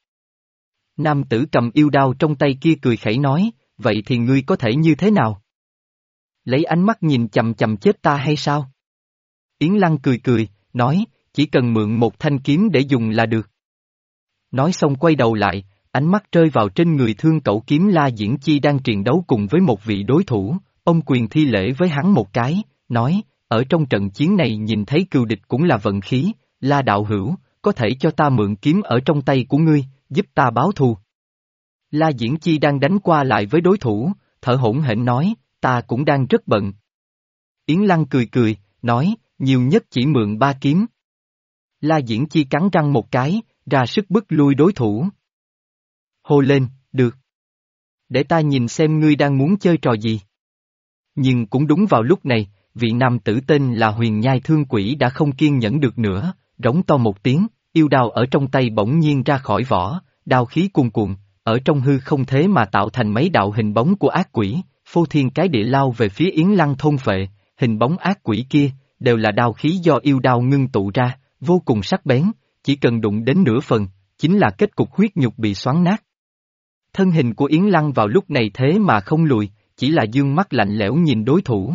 Nam tử cầm yêu đao trong tay kia cười khẩy nói, vậy thì ngươi có thể như thế nào? Lấy ánh mắt nhìn chằm chằm chết ta hay sao? Yến Lăng cười cười, nói, chỉ cần mượn một thanh kiếm để dùng là được. Nói xong quay đầu lại, ánh mắt rơi vào trên người Thương Cẩu Kiếm La Diễn Chi đang triền đấu cùng với một vị đối thủ, ông quyền thi lễ với hắn một cái, nói, ở trong trận chiến này nhìn thấy cừu địch cũng là vận khí, La đạo hữu, có thể cho ta mượn kiếm ở trong tay của ngươi, giúp ta báo thù. La Diễn Chi đang đánh qua lại với đối thủ, thở hổn hển nói, ta cũng đang rất bận. Yến Lăng cười cười, nói, nhiều nhất chỉ mượn 3 kiếm. La Diễn Chi cắn răng một cái, ra sức bức lui đối thủ. Hô lên, được. Để ta nhìn xem ngươi đang muốn chơi trò gì. Nhưng cũng đúng vào lúc này, vị nam tử tên là Huyền Nhai Thương Quỷ đã không kiên nhẫn được nữa, rống to một tiếng, yêu đao ở trong tay bỗng nhiên ra khỏi vỏ, đao khí cuồn cuộn, ở trong hư không thế mà tạo thành mấy đạo hình bóng của ác quỷ, phô thiên cái địa lao về phía Yến Lăng thôn phệ, hình bóng ác quỷ kia, đều là đao khí do yêu đao ngưng tụ ra, vô cùng sắc bén, chỉ cần đụng đến nửa phần, chính là kết cục huyết nhục bị xoắn nát. Thân hình của Yến Lăng vào lúc này thế mà không lùi, chỉ là dương mắt lạnh lẽo nhìn đối thủ.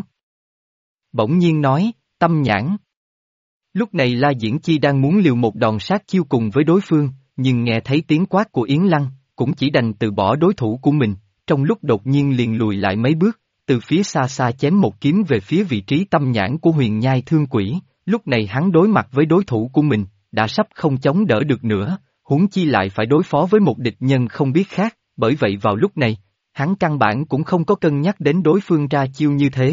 Bỗng nhiên nói, tâm nhãn. Lúc này La Diễn Chi đang muốn liều một đòn sát chiêu cùng với đối phương, nhưng nghe thấy tiếng quát của Yến Lăng, cũng chỉ đành từ bỏ đối thủ của mình, trong lúc đột nhiên liền lùi lại mấy bước, từ phía xa xa chém một kiếm về phía vị trí tâm nhãn của Huyền Nhai Thương Quỷ, lúc này hắn đối mặt với đối thủ của mình, đã sắp không chống đỡ được nữa, huống chi lại phải đối phó với một địch nhân không biết khác, bởi vậy vào lúc này, hắn căn bản cũng không có cân nhắc đến đối phương ra chiêu như thế.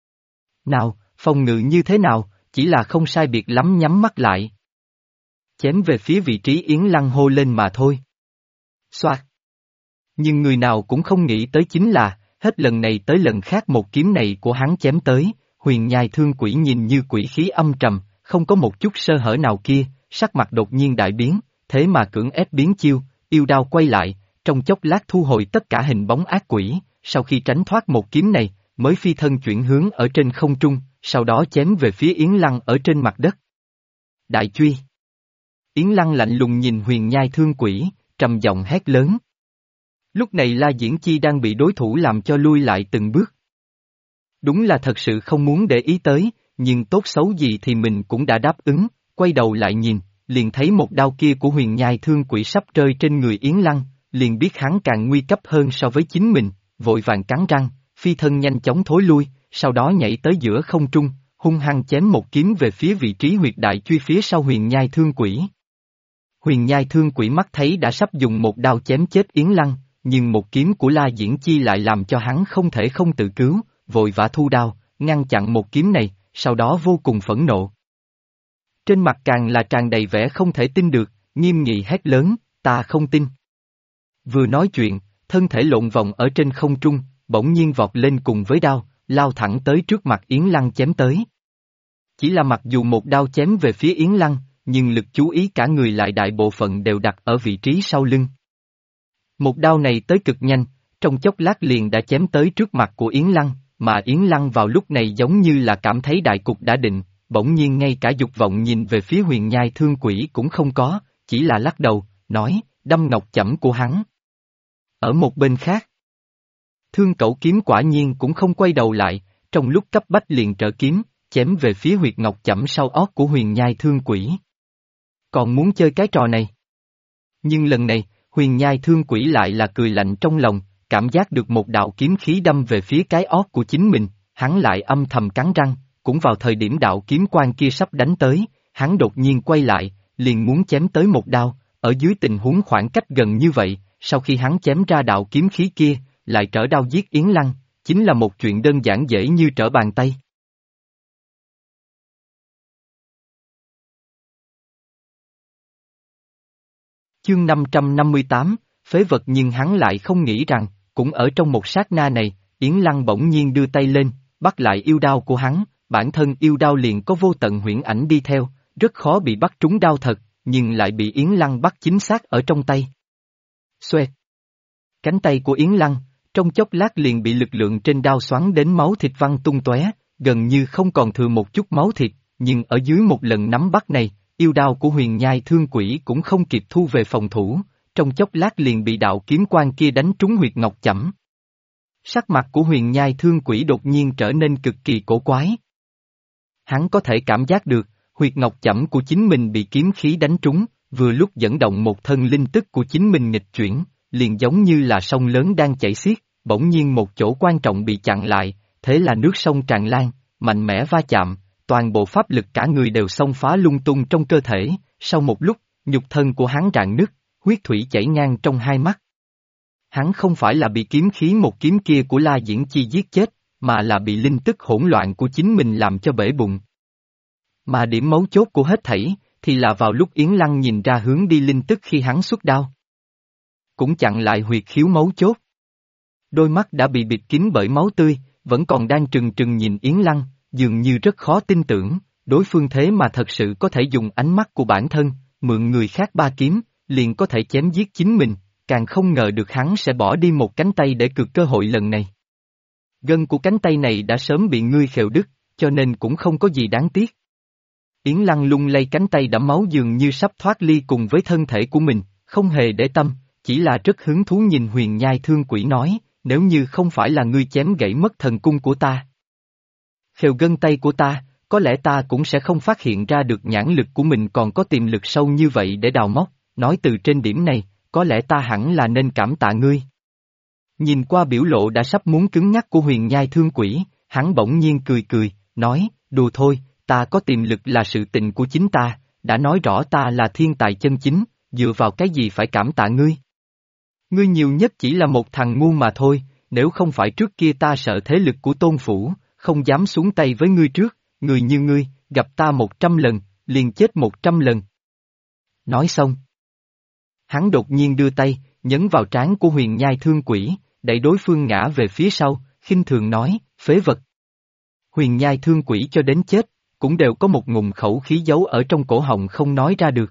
Nào, phòng ngự như thế nào, chỉ là không sai biệt lắm nhắm mắt lại. Chém về phía vị trí Yến Lăng hô lên mà thôi. Xoạt. Nhưng người nào cũng không nghĩ tới chính là, hết lần này tới lần khác một kiếm này của hắn chém tới, Huyền Nhai Thương Quỷ nhìn như quỷ khí âm trầm, không có một chút sơ hở nào kia, sắc mặt đột nhiên đại biến, thế mà cưỡng ép biến chiêu, yêu đao quay lại, trong chốc lát thu hồi tất cả hình bóng ác quỷ, sau khi tránh thoát một kiếm này, mới phi thân chuyển hướng ở trên không trung, sau đó chém về phía Yến Lăng ở trên mặt đất. Đại truy. Yến Lăng lạnh lùng nhìn Huyền Nhai Thương Quỷ, trầm giọng hét lớn. Lúc này La Diễn Chi đang bị đối thủ làm cho lui lại từng bước. Đúng là thật sự không muốn để ý tới, nhưng tốt xấu gì thì mình cũng đã đáp ứng, quay đầu lại nhìn, liền thấy một đao kia của Huyền Nhai Thương Quỷ sắp rơi trên người Yến Lăng, liền biết hắn càng nguy cấp hơn so với chính mình, vội vàng cắn răng, phi thân nhanh chóng thối lui, sau đó nhảy tới giữa không trung, hung hăng chém một kiếm về phía vị trí huyệt đại truy phía sau Huyền Nhai Thương Quỷ. Huyền Nhai Thương Quỷ mắt thấy đã sắp dùng một đao chém chết Yến Lăng, nhưng một kiếm của La Diễn Chi lại làm cho hắn không thể không tự cứu, vội vã thu đao, ngăn chặn một kiếm này, sau đó vô cùng phẫn nộ. Trên mặt càng là tràn đầy vẻ không thể tin được, nghiêm nghị hét lớn, ta không tin. Vừa nói chuyện, thân thể lộn vòng ở trên không trung, bỗng nhiên vọt lên cùng với đao, lao thẳng tới trước mặt Yến Lăng chém tới. Chỉ là mặc dù một đao chém về phía Yến Lăng, nhưng lực chú ý cả người lại đại bộ phận đều đặt ở vị trí sau lưng. Một đao này tới cực nhanh, trong chốc lát liền đã chém tới trước mặt của Yến Lăng, mà Yến Lăng vào lúc này giống như là cảm thấy đại cục đã định, bỗng nhiên ngay cả dục vọng nhìn về phía Huyền Nhai Thương Quỷ cũng không có, chỉ là lắc đầu, nói, đâm ngọc chẩm của hắn. Ở một bên khác, Thương Cẩu Kiếm quả nhiên cũng không quay đầu lại, trong lúc cấp bách liền trở kiếm, chém về phía huyệt ngọc chẩm sau ót của Huyền Nhai Thương Quỷ. Còn muốn chơi cái trò này? Nhưng lần này, Huyền Nhai Thương Quỷ lại là cười lạnh trong lòng, cảm giác được một đạo kiếm khí đâm về phía cái ót của chính mình, hắn lại âm thầm cắn răng, cũng vào thời điểm đạo kiếm quang kia sắp đánh tới, hắn đột nhiên quay lại, liền muốn chém tới một đao, ở dưới tình huống khoảng cách gần như vậy, sau khi hắn chém ra đạo kiếm khí kia, lại trở đao giết Yến Lăng, chính là một chuyện đơn giản dễ như trở bàn tay. Chương 558, phế vật nhưng hắn lại không nghĩ rằng, cũng ở trong một sát na này, Yến Lăng bỗng nhiên đưa tay lên, bắt lại yêu đao của hắn, bản thân yêu đao liền có vô tận huyễn ảnh đi theo, rất khó bị bắt trúng đao thật, nhưng lại bị Yến Lăng bắt chính xác ở trong tay. Xoẹt! Cánh tay của Yến Lăng, trong chốc lát liền bị lực lượng trên đao xoắn đến máu thịt văng tung tóe, gần như không còn thừa một chút máu thịt, nhưng ở dưới một lần nắm bắt này, yêu đao của huyền nhai thương quỷ cũng không kịp thu về phòng thủ, trong chốc lát liền bị đạo kiếm quang kia đánh trúng huyệt ngọc chẩm. Sắc mặt của huyền nhai thương quỷ đột nhiên trở nên cực kỳ cổ quái. Hắn có thể cảm giác được, huyệt ngọc chẩm của chính mình bị kiếm khí đánh trúng, vừa lúc dẫn động một thân linh tức của chính mình nghịch chuyển, liền giống như là sông lớn đang chảy xiết, bỗng nhiên một chỗ quan trọng bị chặn lại, thế là nước sông tràn lan, mạnh mẽ va chạm, toàn bộ pháp lực cả người đều xông phá lung tung trong cơ thể, sau một lúc, nhục thân của hắn rạn nứt, huyết thủy chảy ngang trong hai mắt. Hắn không phải là bị kiếm khí một kiếm kia của La Diễn Chi giết chết, mà là bị linh tức hỗn loạn của chính mình làm cho bể bụng. Mà điểm mấu chốt của hết thảy, thì là vào lúc Yến Lăng nhìn ra hướng đi linh tức khi hắn xuất đao. Cũng chặn lại huyệt khiếu mấu chốt. Đôi mắt đã bị bịt kín bởi máu tươi, vẫn còn đang trừng trừng nhìn Yến Lăng, dường như rất khó tin tưởng, đối phương thế mà thật sự có thể dùng ánh mắt của bản thân, mượn người khác ba kiếm, liền có thể chém giết chính mình, càng không ngờ được hắn sẽ bỏ đi một cánh tay để cược cơ hội lần này. Gân của cánh tay này đã sớm bị ngươi khều đứt, cho nên cũng không có gì đáng tiếc. Yến Lăng lung lay cánh tay đẫm máu dường như sắp thoát ly cùng với thân thể của mình, không hề để tâm, chỉ là rất hứng thú nhìn huyền nhai thương quỷ nói, nếu như không phải là ngươi chém gãy mất thần cung của ta. Khều gân tay của ta, có lẽ ta cũng sẽ không phát hiện ra được nhãn lực của mình còn có tiềm lực sâu như vậy để đào móc, nói từ trên điểm này, có lẽ ta hẳn là nên cảm tạ ngươi. Nhìn qua biểu lộ đã sắp muốn cứng ngắc của huyền nhai thương quỷ, hắn bỗng nhiên cười cười, nói, đùa thôi, ta có tiềm lực là sự tình của chính ta, đã nói rõ ta là thiên tài chân chính, dựa vào cái gì phải cảm tạ ngươi. Ngươi nhiều nhất chỉ là một thằng ngu mà thôi, nếu không phải trước kia ta sợ thế lực của Tôn Phủ, không dám xuống tay với ngươi trước, người như ngươi, gặp ta 100 lần, liền chết 100 lần. Nói xong. Hắn đột nhiên đưa tay, nhấn vào trán của huyền nhai thương quỷ, đẩy đối phương ngã về phía sau, khinh thường nói, phế vật. Huyền nhai thương quỷ cho đến chết, cũng đều có một ngụm khẩu khí giấu ở trong cổ họng không nói ra được.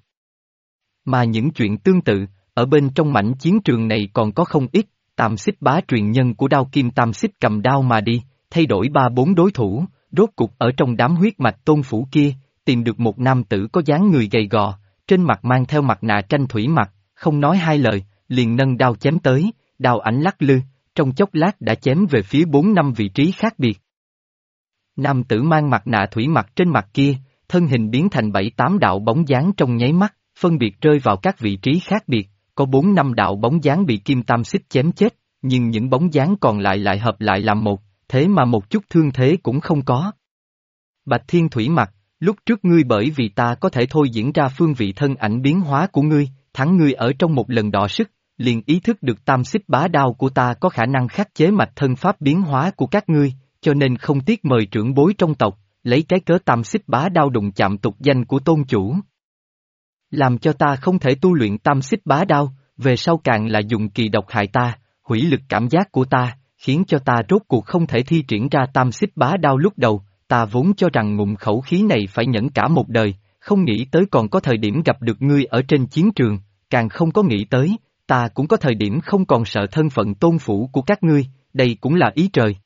Mà những chuyện tương tự, ở bên trong mảnh chiến trường này còn có không ít, Tam Xích Bá truyền nhân của Đao Kim Tam Xích cầm đao mà đi, thay đổi 3-4 đối thủ, rốt cục ở trong đám huyết mạch Tôn Phủ kia, tìm được một nam tử có dáng người gầy gò, trên mặt mang theo mặt nạ tranh thủy mặc, không nói hai lời, liền nâng đao chém tới, đao ảnh lắc lư, trong chốc lát đã chém về phía 4-5 vị trí khác biệt. Nam tử mang mặt nạ thủy mặc trên mặt kia, thân hình biến thành 7-8 đạo bóng dáng trong nháy mắt, phân biệt rơi vào các vị trí khác biệt, có 4-5 đạo bóng dáng bị Kim Tam Xích chém chết, nhưng những bóng dáng còn lại hợp lại làm một, thế mà một chút thương thế cũng không có. Bạch Thiên Thủy mặc, lúc trước ngươi bởi vì ta có thể thôi diễn ra phương vị thân ảnh biến hóa của ngươi, thắng ngươi ở trong một lần đọ sức, liền ý thức được Tam Xích Bá đao của ta có khả năng khắc chế mạch thân pháp biến hóa của các ngươi, cho nên không tiếc mời trưởng bối trong tộc, lấy cái cớ Tam Xích Bá đao đụng chạm tục danh của tôn chủ. Làm cho ta không thể tu luyện Tam Xích Bá đao, về sau càng là dùng kỳ độc hại ta, hủy lực cảm giác của ta, khiến cho ta rốt cuộc không thể thi triển ra Tam Xích Bá đao lúc đầu, ta vốn cho rằng ngụm khẩu khí này phải nhẫn cả một đời, không nghĩ tới còn có thời điểm gặp được ngươi ở trên chiến trường, càng không có nghĩ tới, ta cũng có thời điểm không còn sợ thân phận tôn phủ của các ngươi, đây cũng là ý trời.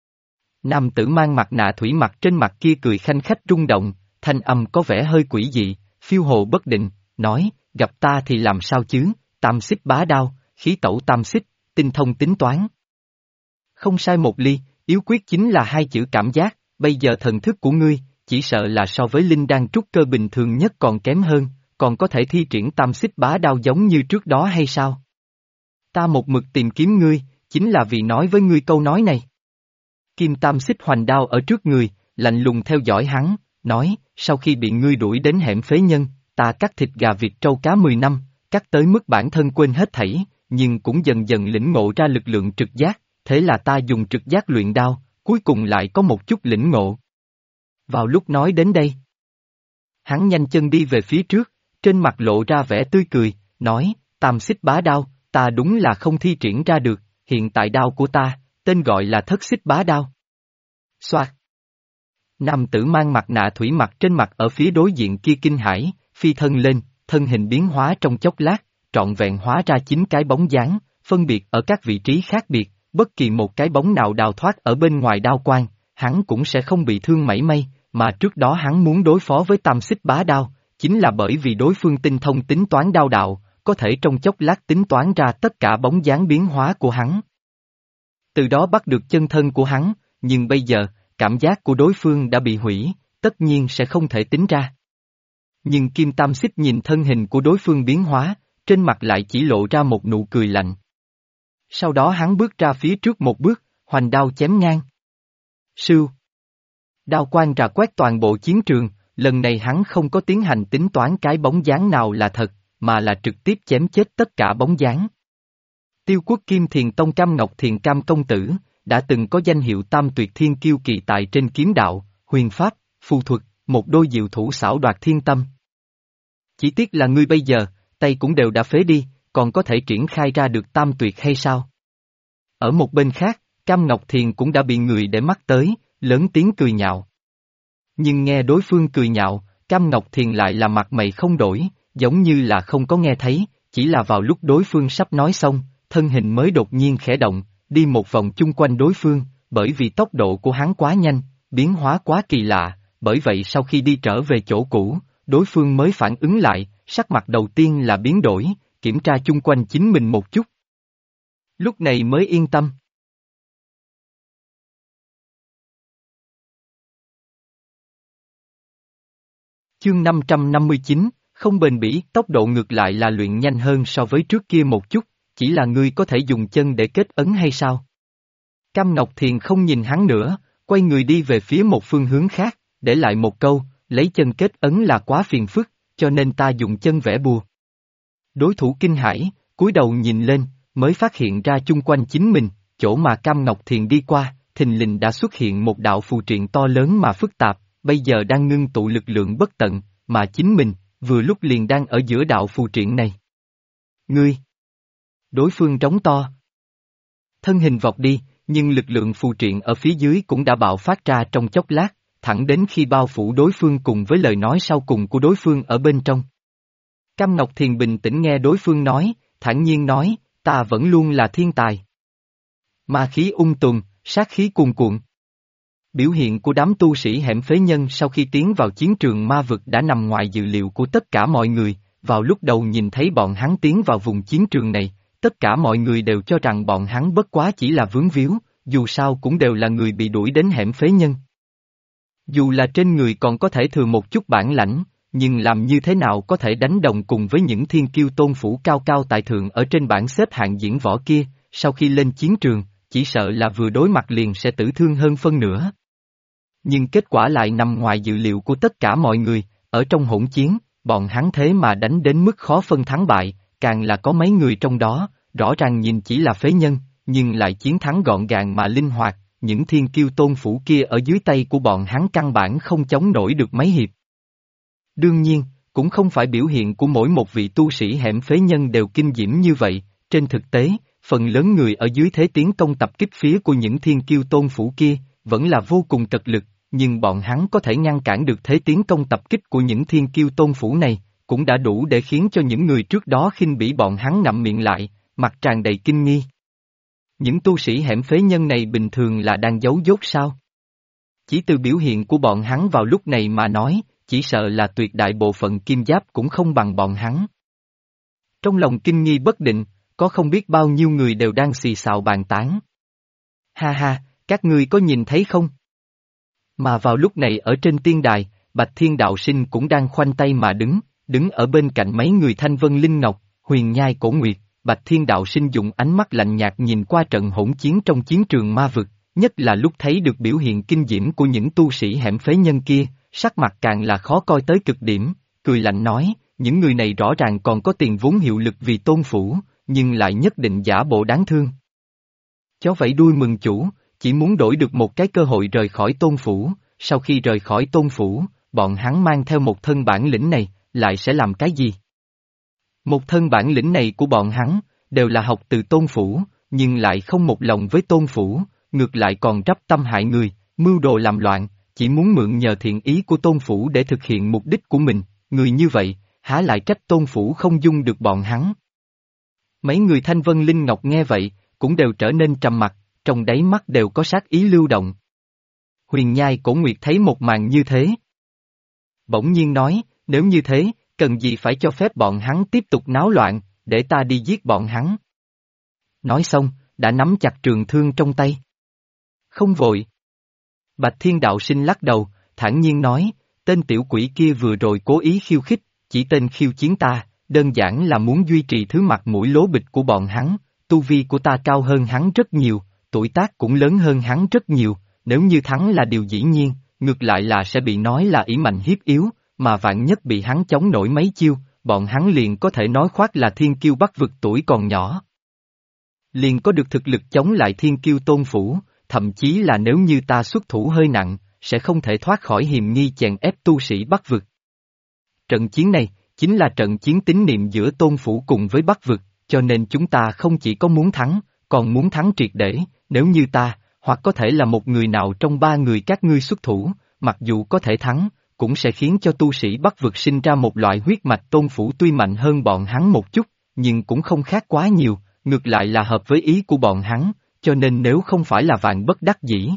Nam tử mang mặt nạ thủy mặc trên mặt kia cười khanh khách rung động, thanh âm có vẻ hơi quỷ dị, phiêu hồ bất định, nói, gặp ta thì làm sao chứ, Tam Xích Bá đao, khí tẩu tam xích, tinh thông tính toán. Không sai một ly, yếu quyết chính là hai chữ cảm giác, bây giờ thần thức của ngươi, chỉ sợ là so với linh đan trúc cơ bình thường nhất còn kém hơn, còn có thể thi triển Tam Xích Bá đao giống như trước đó hay sao? Ta một mực tìm kiếm ngươi, chính là vì nói với ngươi câu nói này. Kim Tam Xích hoành đao ở trước người, lạnh lùng theo dõi hắn, nói, sau khi bị ngươi đuổi đến hẻm phế nhân, ta cắt thịt gà vịt trâu cá 10 năm, cắt tới mức bản thân quên hết thảy, nhưng cũng dần dần lĩnh ngộ ra lực lượng trực giác, thế là ta dùng trực giác luyện đao, cuối cùng lại có một chút lĩnh ngộ. Vào lúc nói đến đây, hắn nhanh chân đi về phía trước, trên mặt lộ ra vẻ tươi cười, nói, Tam Xích Bá đao, ta đúng là không thi triển ra được, hiện tại đao của ta, tên gọi là Thất Xích Bá đao. Xoạt. Nam tử mang mặt nạ thủy mặc trên mặt ở phía đối diện kia kinh hãi, phi thân lên, thân hình biến hóa trong chốc lát, trọn vẹn hóa ra 9 cái bóng dáng, phân biệt ở các vị trí khác biệt, bất kỳ một cái bóng nào đào thoát ở bên ngoài đao quang, hắn cũng sẽ không bị thương mảy may, mà trước đó hắn muốn đối phó với Tam Xích Bá đao, chính là bởi vì đối phương tinh thông tính toán đao đạo, có thể trong chốc lát tính toán ra tất cả bóng dáng biến hóa của hắn. Từ đó bắt được chân thân của hắn, nhưng bây giờ, cảm giác của đối phương đã bị hủy, tất nhiên sẽ không thể tính ra. Nhưng Kim Tam Xích nhìn thân hình của đối phương biến hóa, trên mặt lại chỉ lộ ra một nụ cười lạnh. Sau đó hắn bước ra phía trước một bước, hoành đao chém ngang. Sưu. Đao quang rà quét toàn bộ chiến trường, lần này hắn không có tiến hành tính toán cái bóng dáng nào là thật, mà là trực tiếp chém chết tất cả bóng dáng. Tiêu Quốc Kim Thiền Tông Cam Ngọc Thiền Cam công tử, đã từng có danh hiệu tam tuyệt thiên kiêu kỳ tài trên kiếm đạo, huyền pháp, phù thuật, một đôi diệu thủ xảo đoạt thiên tâm. Chỉ tiếc là ngươi bây giờ, tay cũng đều đã phế đi, còn có thể triển khai ra được tam tuyệt hay sao? Ở một bên khác, Cam Ngọc Thiền cũng đã bị người để mắt tới, lớn tiếng cười nhạo. Nhưng nghe đối phương cười nhạo, Cam Ngọc Thiền lại là mặt mày không đổi, giống như là không có nghe thấy, chỉ là vào lúc đối phương sắp nói xong, thân hình mới đột nhiên khẽ động, đi một vòng chung quanh đối phương, bởi vì tốc độ của hắn quá nhanh, biến hóa quá kỳ lạ, bởi vậy sau khi đi trở về chỗ cũ, đối phương mới phản ứng lại, sắc mặt đầu tiên là biến đổi, kiểm tra chung quanh chính mình một chút. Lúc này mới yên tâm. Chương 559, không bền bỉ, tốc độ ngược lại là luyện nhanh hơn so với trước kia một chút, chỉ là ngươi có thể dùng chân để kết ấn hay sao? Cam Ngọc Thiền không nhìn hắn nữa, quay người đi về phía một phương hướng khác, để lại một câu, lấy chân kết ấn là quá phiền phức, cho nên ta dùng chân vẽ bùa. Đối thủ kinh hãi, cúi đầu nhìn lên, mới phát hiện ra chung quanh chính mình, chỗ mà Cam Ngọc Thiền đi qua, thình lình đã xuất hiện một đạo phù triện to lớn mà phức tạp, bây giờ đang ngưng tụ lực lượng bất tận, mà chính mình, vừa lúc liền đang ở giữa đạo phù triện này. Ngươi! Đối phương trống to. Thân hình vọt đi, nhưng lực lượng phù triện ở phía dưới cũng đã bạo phát ra trong chốc lát, thẳng đến khi bao phủ đối phương cùng với lời nói sau cùng của đối phương ở bên trong. Cam Ngọc Thiền bình tĩnh nghe đối phương nói, thản nhiên nói, ta vẫn luôn là thiên tài. Ma khí ung tùm, sát khí cuồn cuộn. Biểu hiện của đám tu sĩ hẻm phế nhân sau khi tiến vào chiến trường ma vực đã nằm ngoài dự liệu của tất cả mọi người, vào lúc đầu nhìn thấy bọn hắn tiến vào vùng chiến trường này, tất cả mọi người đều cho rằng bọn hắn bất quá chỉ là vướng víu, dù sao cũng đều là người bị đuổi đến hẻm phế nhân. Dù là trên người còn có thể thừa một chút bản lãnh, nhưng làm như thế nào có thể đánh đồng cùng với những thiên kiêu tôn phủ cao cao tại thượng ở trên bảng xếp hạng diễn võ kia, sau khi lên chiến trường, chỉ sợ là vừa đối mặt liền sẽ tử thương hơn phân nửa. Nhưng kết quả lại nằm ngoài dự liệu của tất cả mọi người, ở trong hỗn chiến, bọn hắn thế mà đánh đến mức khó phân thắng bại, càng là có mấy người trong đó, rõ ràng nhìn chỉ là phế nhân, nhưng lại chiến thắng gọn gàng mà linh hoạt, những thiên kiêu tôn phủ kia ở dưới tay của bọn hắn căn bản không chống nổi được mấy hiệp. Đương nhiên, cũng không phải biểu hiện của mỗi một vị tu sĩ hẻm phế nhân đều kinh diễm như vậy, trên thực tế, phần lớn người ở dưới thế tiến công tập kích phía của những thiên kiêu tôn phủ kia, vẫn là vô cùng tật lực, nhưng bọn hắn có thể ngăn cản được thế tiến công tập kích của những thiên kiêu tôn phủ này, cũng đã đủ để khiến cho những người trước đó khinh bỉ bọn hắn ngậm miệng lại, mặt tràn đầy kinh nghi. Những tu sĩ hẻm phế nhân này bình thường là đang giấu dốt sao? Chỉ từ biểu hiện của bọn hắn vào lúc này mà nói, chỉ sợ là tuyệt đại bộ phận kim giáp cũng không bằng bọn hắn. Trong lòng kinh nghi bất định, có không biết bao nhiêu người đều đang xì xào bàn tán. Ha ha, các ngươi có nhìn thấy không? Mà vào lúc này ở trên tiên đài, Bạch Thiên Đạo Sinh cũng đang khoanh tay mà đứng ở bên cạnh mấy người Thanh Vân Linh Ngọc, Huyền Nhai Cổ Nguyệt. Bạch Thiên Đạo Sinh dùng ánh mắt lạnh nhạt nhìn qua trận hỗn chiến trong chiến trường ma vực, nhất là lúc thấy được biểu hiện kinh diễm của những tu sĩ hẻm phế nhân kia, sắc mặt càng là khó coi tới cực điểm, cười lạnh nói, những người này rõ ràng còn có tiền vốn hiệu lực vì tôn phủ, nhưng lại nhất định giả bộ đáng thương. Chó vẫy đuôi mừng chủ, chỉ muốn đổi được một cái cơ hội rời khỏi tôn phủ, sau khi rời khỏi tôn phủ, bọn hắn mang theo một thân bản lĩnh này, lại sẽ làm cái gì? Một thân bản lĩnh này của bọn hắn, đều là học từ tôn phủ, nhưng lại không một lòng với tôn phủ, ngược lại còn rắp tâm hại người, mưu đồ làm loạn, chỉ muốn mượn nhờ thiện ý của tôn phủ để thực hiện mục đích của mình, người như vậy, há lại trách tôn phủ không dung được bọn hắn. Mấy người Thanh Vân Linh Ngọc nghe vậy, cũng đều trở nên trầm mặc, trong đáy mắt đều có sát ý lưu động. Huyền Nhai Cổ Nguyệt thấy một màn như thế. Bỗng nhiên nói, Nếu như thế, cần gì phải cho phép bọn hắn tiếp tục náo loạn, để ta đi giết bọn hắn. Nói xong, đã nắm chặt trường thương trong tay. Không vội. Bạch Thiên Đạo Sinh lắc đầu, thản nhiên nói, tên tiểu quỷ kia vừa rồi cố ý khiêu khích, chỉ tên khiêu chiến ta, đơn giản là muốn duy trì thứ mặt mũi lố bịch của bọn hắn, tu vi của ta cao hơn hắn rất nhiều, tuổi tác cũng lớn hơn hắn rất nhiều, nếu như thắng là điều dĩ nhiên, ngược lại là sẽ bị nói là ỷ mạnh hiếp yếu, mà vạn nhất bị hắn chống nổi mấy chiêu, bọn hắn liền có thể nói khoác là thiên kiêu Bắc vực tuổi còn nhỏ. Liền có được thực lực chống lại thiên kiêu Tôn Phủ, thậm chí là nếu như ta xuất thủ hơi nặng, sẽ không thể thoát khỏi hiềm nghi chèn ép tu sĩ Bắc vực. Trận chiến này, chính là trận chiến tín niệm giữa Tôn Phủ cùng với Bắc vực, cho nên chúng ta không chỉ có muốn thắng, còn muốn thắng triệt để, nếu như ta, hoặc có thể là một người nào trong ba người các ngươi xuất thủ, mặc dù có thể thắng, cũng sẽ khiến cho tu sĩ Bắc vực sinh ra một loại huyết mạch Tôn Phủ tuy mạnh hơn bọn hắn một chút, nhưng cũng không khác quá nhiều, ngược lại là hợp với ý của bọn hắn, cho nên nếu không phải là vạn bất đắc dĩ,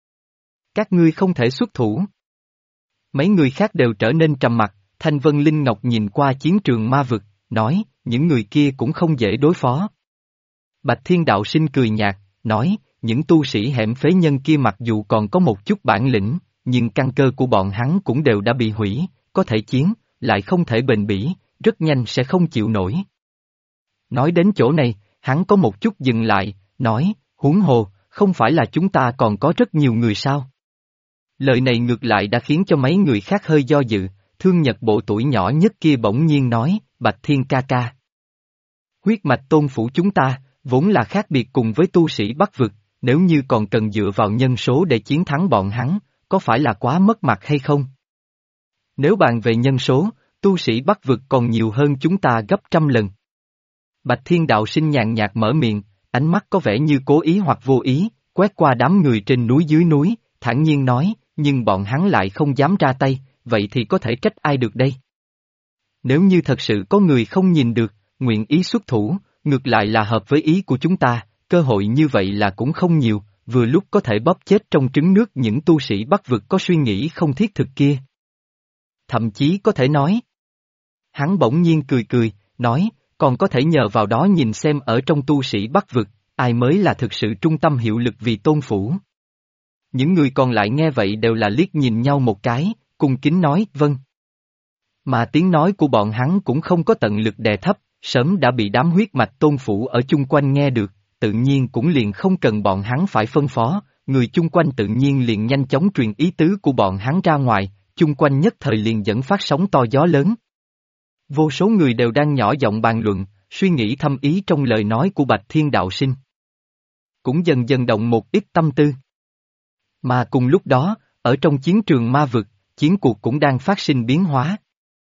các ngươi không thể xuất thủ. Mấy người khác đều trở nên trầm mặc, Thanh Vân Linh Ngọc nhìn qua chiến trường ma vực, nói, những người kia cũng không dễ đối phó. Bạch Thiên Đạo Sinh cười nhạt, nói, những tu sĩ hẻm phế nhân kia mặc dù còn có một chút bản lĩnh, nhưng căn cơ của bọn hắn cũng đều đã bị hủy, có thể chiến, lại không thể bền bỉ, rất nhanh sẽ không chịu nổi. Nói đến chỗ này, hắn có một chút dừng lại, nói, huống hồ, không phải là chúng ta còn có rất nhiều người sao? Lời này ngược lại đã khiến cho mấy người khác hơi do dự, Thương Nhật Bộ tuổi nhỏ nhất kia bỗng nhiên nói, Bạch Thiên ca ca. Huyết mạch Tôn Phủ chúng ta, vốn là khác biệt cùng với tu sĩ Bắc vực, nếu như còn cần dựa vào nhân số để chiến thắng bọn hắn, có phải là quá mất mặt hay không? Nếu bàn về nhân số, tu sĩ Bắc vực còn nhiều hơn chúng ta gấp trăm lần. Bạch Thiên Đạo Sinh nhàn nhạt mở miệng, ánh mắt có vẻ như cố ý hoặc vô ý, quét qua đám người trên núi dưới núi, thản nhiên nói, nhưng bọn hắn lại không dám ra tay, vậy thì có thể trách ai được đây? Nếu như thật sự có người không nhìn được, nguyện ý xuất thủ, ngược lại là hợp với ý của chúng ta, cơ hội như vậy là cũng không nhiều, vừa lúc có thể bóp chết trong trứng nước những tu sĩ Bắc vực có suy nghĩ không thiết thực kia. Thậm chí có thể nói. Hắn bỗng nhiên cười cười, nói, còn có thể nhờ vào đó nhìn xem ở trong tu sĩ Bắc vực, ai mới là thực sự trung tâm hiệu lực vì Tôn Phủ. Những người còn lại nghe vậy đều là liếc nhìn nhau một cái, cung kính nói, vâng. Mà tiếng nói của bọn hắn cũng không có tận lực đè thấp, sớm đã bị đám huyết mạch Tôn Phủ ở chung quanh nghe được, tự nhiên cũng liền không cần bọn hắn phải phân phó, người chung quanh tự nhiên liền nhanh chóng truyền ý tứ của bọn hắn ra ngoài, chung quanh nhất thời liền dẫn phát sóng to gió lớn. Vô số người đều đang nhỏ giọng bàn luận, suy nghĩ thâm ý trong lời nói của Bạch Thiên Đạo Sinh. Cũng dần dần động một ít tâm tư. Mà cùng lúc đó, ở trong chiến trường ma vực, chiến cuộc cũng đang phát sinh biến hóa.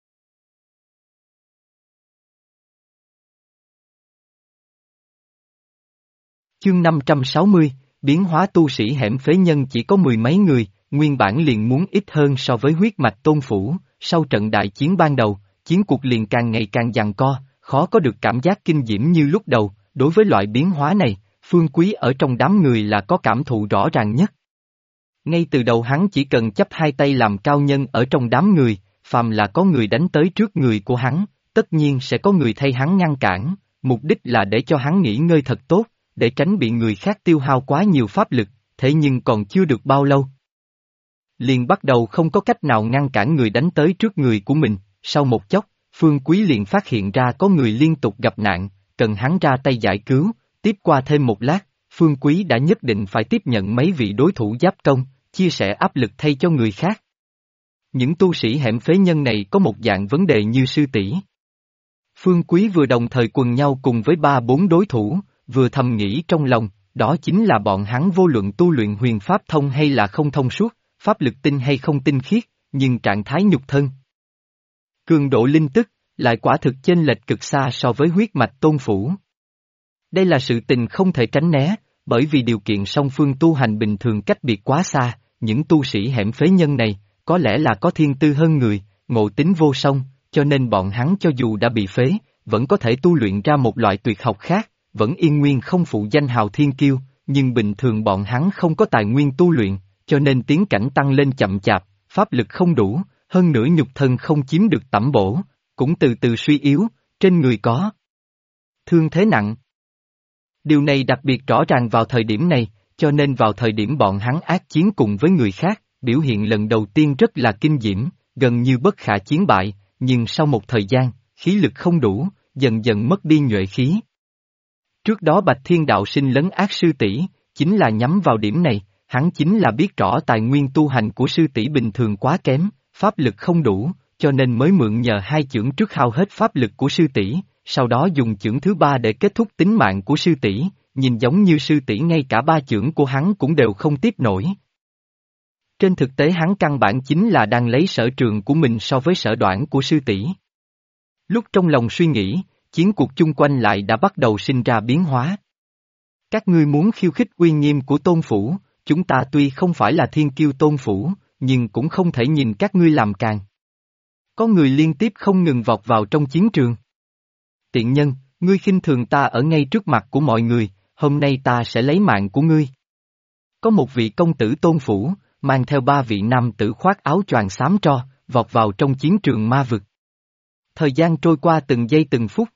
Chương 560, biến hóa tu sĩ hẻm phế nhân chỉ có mười mấy người, nguyên bản liền muốn ít hơn so với huyết mạch Tôn Phủ, sau trận đại chiến ban đầu, chiến cuộc liền càng ngày càng giằng co, khó có được cảm giác kinh diễm như lúc đầu, đối với loại biến hóa này, Phương Quý ở trong đám người là có cảm thụ rõ ràng nhất. Ngay từ đầu hắn chỉ cần chắp hai tay làm cao nhân ở trong đám người, phàm là có người đánh tới trước người của hắn, tất nhiên sẽ có người thay hắn ngăn cản, mục đích là để cho hắn nghỉ ngơi thật tốt, để tránh bị người khác tiêu hao quá nhiều pháp lực, thế nhưng còn chưa được bao lâu. Liền bắt đầu không có cách nào ngăn cản người đánh tới trước người của mình, sau một chốc, Phương Quý liền phát hiện ra có người liên tục gặp nạn, cần hắn ra tay giải cứu, tiếp qua thêm một lát, Phương Quý đã nhất định phải tiếp nhận mấy vị đối thủ giáp công, chia sẻ áp lực thay cho người khác. Những tu sĩ hẻm phế nhân này có một dạng vấn đề như sư tỷ. Phương Quý vừa đồng thời quần nhau cùng với 3-4 đối thủ, vừa thầm nghĩ trong lòng, đó chính là bọn hắn vô luận tu luyện huyền pháp thông hay là không thông suốt, pháp lực tinh hay không tinh khiết, nhưng trạng thái nhục thân. Cường độ linh tức, lại quả thực chênh lệch cực xa so với huyết mạch Tôn Phủ. Đây là sự tình không thể tránh né, bởi vì điều kiện song phương tu hành bình thường cách biệt quá xa, những tu sĩ hẻm phế nhân này, có lẽ là có thiên tư hơn người, ngộ tính vô song, cho nên bọn hắn cho dù đã bị phế, vẫn có thể tu luyện ra một loại tuyệt học khác, vẫn yên nguyên không phụ danh hào thiên kiêu, nhưng bình thường bọn hắn không có tài nguyên tu luyện, cho nên tiến cảnh tăng lên chậm chạp, pháp lực không đủ, hơn nữa nhục thân không chiếm được tẩm bổ, cũng từ từ suy yếu, trên người có thương thế nặng. Điều này đặc biệt rõ ràng vào thời điểm này, cho nên vào thời điểm bọn hắn ác chiến cùng với người khác, biểu hiện lần đầu tiên rất là kinh diễm, gần như bất khả chiến bại, nhưng sau một thời gian, khí lực không đủ, dần dần mất đi nhuệ khí. Trước đó Bạch Thiên Đạo Sinh lấn ác sư tỷ, chính là nhắm vào điểm này, hắn chính là biết rõ tài nguyên tu hành của sư tỷ bình thường quá kém, pháp lực không đủ, cho nên mới mượn nhờ hai chưởng trước hao hết pháp lực của sư tỷ, sau đó dùng chưởng thứ ba để kết thúc tính mạng của sư tỷ, nhìn giống như sư tỷ ngay cả ba chưởng của hắn cũng đều không tiếp nổi. Trên thực tế hắn căn bản chính là đang lấy sở trường của mình so với sở đoản của sư tỷ. Lúc trong lòng suy nghĩ, chiến cuộc chung quanh lại đã bắt đầu sinh ra biến hóa. Các ngươi muốn khiêu khích uy nghiêm của tôn phủ, chúng ta tuy không phải là thiên kiêu tôn phủ, nhưng cũng không thể nhìn các ngươi làm càng. Có người liên tiếp không ngừng vọt vào trong chiến trường. Tiện nhân, ngươi khinh thường ta ở ngay trước mặt của mọi người, hôm nay ta sẽ lấy mạng của ngươi. Có một vị công tử tôn phủ, mang theo ba vị nam tử khoác áo choàng xám tro, vọt vào trong chiến trường ma vực. Thời gian trôi qua từng giây từng phút.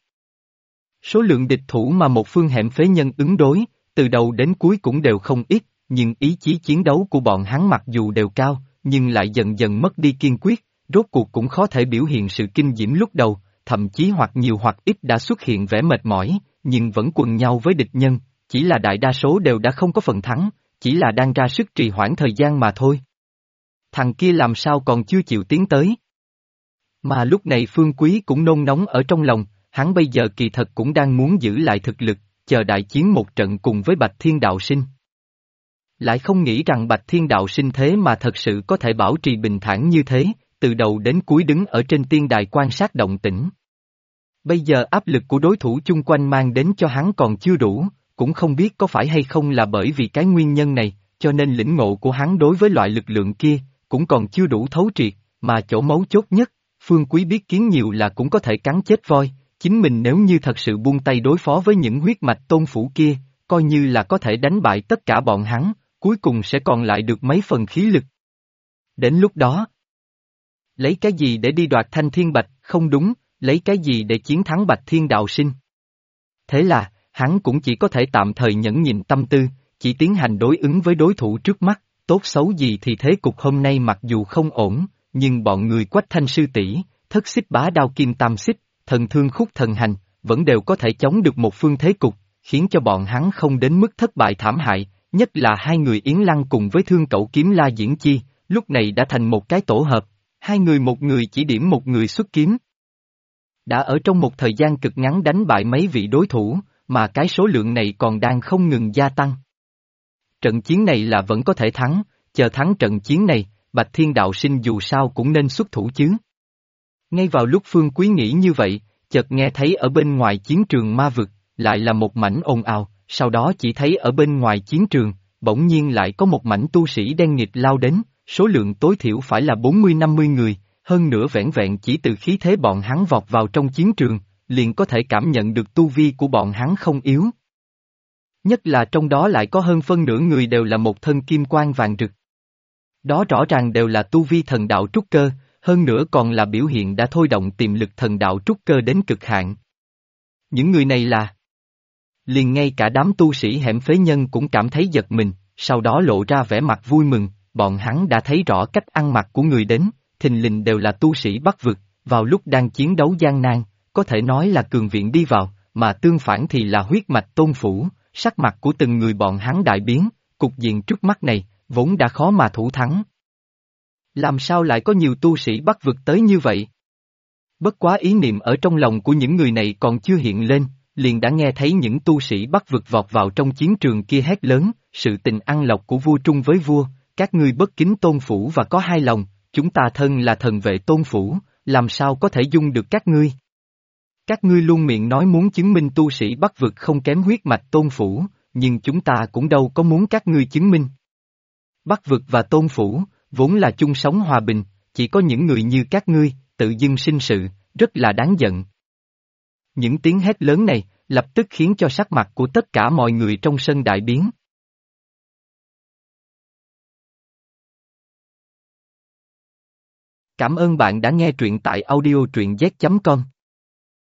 Số lượng địch thủ mà một phương hẻm phế nhân ứng đối, từ đầu đến cuối cũng đều không ít, nhưng ý chí chiến đấu của bọn hắn mặc dù đều cao, nhưng lại dần dần mất đi kiên quyết, rốt cuộc cũng khó thể biểu hiện sự kinh diễm lúc đầu, thậm chí hoặc nhiều hoặc ít đã xuất hiện vẻ mệt mỏi, nhưng vẫn quần nhau với địch nhân, chỉ là đại đa số đều đã không có phần thắng, chỉ là đang ra sức trì hoãn thời gian mà thôi. Thằng kia làm sao còn chưa chịu tiến tới. Mà lúc này Phương Quý cũng nôn nóng ở trong lòng, hắn bây giờ kỳ thật cũng đang muốn giữ lại thực lực, chờ đại chiến một trận cùng với Bạch Thiên Đạo Sinh. Lại không nghĩ rằng Bạch Thiên Đạo Sinh thế mà thật sự có thể bảo trì bình thản như thế, từ đầu đến cuối đứng ở trên tiên đài quan sát động tĩnh. Bây giờ áp lực của đối thủ chung quanh mang đến cho hắn còn chưa đủ, cũng không biết có phải hay không là bởi vì cái nguyên nhân này, cho nên lĩnh ngộ của hắn đối với loại lực lượng kia, cũng còn chưa đủ thấu triệt, mà chỗ mấu chốt nhất, Phương Quý biết kiến nhiều là cũng có thể cắn chết voi, chính mình nếu như thật sự buông tay đối phó với những huyết mạch tôn phủ kia, coi như là có thể đánh bại tất cả bọn hắn, cuối cùng sẽ còn lại được mấy phần khí lực. Đến lúc đó, lấy cái gì để đi đoạt Thanh Thiên Bạch, không đúng, lấy cái gì để chiến thắng Bạch Thiên Đạo Sinh? Thế là, hắn cũng chỉ có thể tạm thời nhẫn nhịn tâm tư, chỉ tiến hành đối ứng với đối thủ trước mắt, tốt xấu gì thì thế cục hôm nay mặc dù không ổn, nhưng bọn người Quách Thanh sư tỷ, Thất Xích Bá Đao Kim Tam Xích, Thần Thương Khúc Thần Hành, vẫn đều có thể chống được một phương thế cục, khiến cho bọn hắn không đến mức thất bại thảm hại, nhất là hai người Yến Lăng cùng với Thương Cẩu Kiếm La Diễn Chi, lúc này đã thành một cái tổ hợp, hai người một người chỉ điểm một người xuất kiếm. Đã ở trong một thời gian cực ngắn đánh bại mấy vị đối thủ, mà cái số lượng này còn đang không ngừng gia tăng. Trận chiến này là vẫn có thể thắng, chờ thắng trận chiến này, Bạch Thiên Đạo Sinh dù sao cũng nên xuất thủ chứ. Ngay vào lúc Phương Quý nghĩ như vậy, chợt nghe thấy ở bên ngoài chiến trường ma vực, lại là một mảnh ồn ào, sau đó chỉ thấy ở bên ngoài chiến trường, bỗng nhiên lại có một mảnh tu sĩ đen nghịt lao đến, số lượng tối thiểu phải là 40-50 người, hơn nữa vẻn vẹn chỉ từ khí thế bọn hắn vọt vào trong chiến trường, liền có thể cảm nhận được tu vi của bọn hắn không yếu. Nhất là trong đó lại có hơn phân nửa người đều là một thân kim quang vàng rực. Đó rõ ràng đều là tu vi thần đạo trúc cơ, hơn nữa còn là biểu hiện đã thôi động tiềm lực thần đạo trúc cơ đến cực hạn. Những người này là... Liền ngay cả đám tu sĩ hẻm phế nhân cũng cảm thấy giật mình, sau đó lộ ra vẻ mặt vui mừng, bọn hắn đã thấy rõ cách ăn mặc của người đến, thình lình đều là tu sĩ Bắc vực, vào lúc đang chiến đấu gian nan, có thể nói là cường viện đi vào, mà tương phản thì là huyết mạch tôn phủ, sắc mặt của từng người bọn hắn đại biến, cục diện trước mắt này, vốn đã khó mà thủ thắng. Làm sao lại có nhiều tu sĩ Bắc vực tới như vậy? Bất quá ý niệm ở trong lòng của những người này còn chưa hiện lên, liền đã nghe thấy những tu sĩ Bắc vực vọt vào trong chiến trường kia hét lớn, sự tình ăn lộc của vua trung với vua, các ngươi bất kính tôn phủ và có hai lòng, chúng ta thân là thần vệ tôn phủ, làm sao có thể dung được các ngươi? Các ngươi luôn miệng nói muốn chứng minh tu sĩ Bắc vực không kém huyết mạch tôn phủ, nhưng chúng ta cũng đâu có muốn các ngươi chứng minh. Bắc vực và tôn phủ, vốn là chung sống hòa bình, chỉ có những người như các ngươi, tự dưng sinh sự, rất là đáng giận. Những tiếng hét lớn này, lập tức khiến cho sắc mặt của tất cả mọi người trong sân đại biến. Cảm ơn bạn đã nghe truyện tại audio truyện z.com.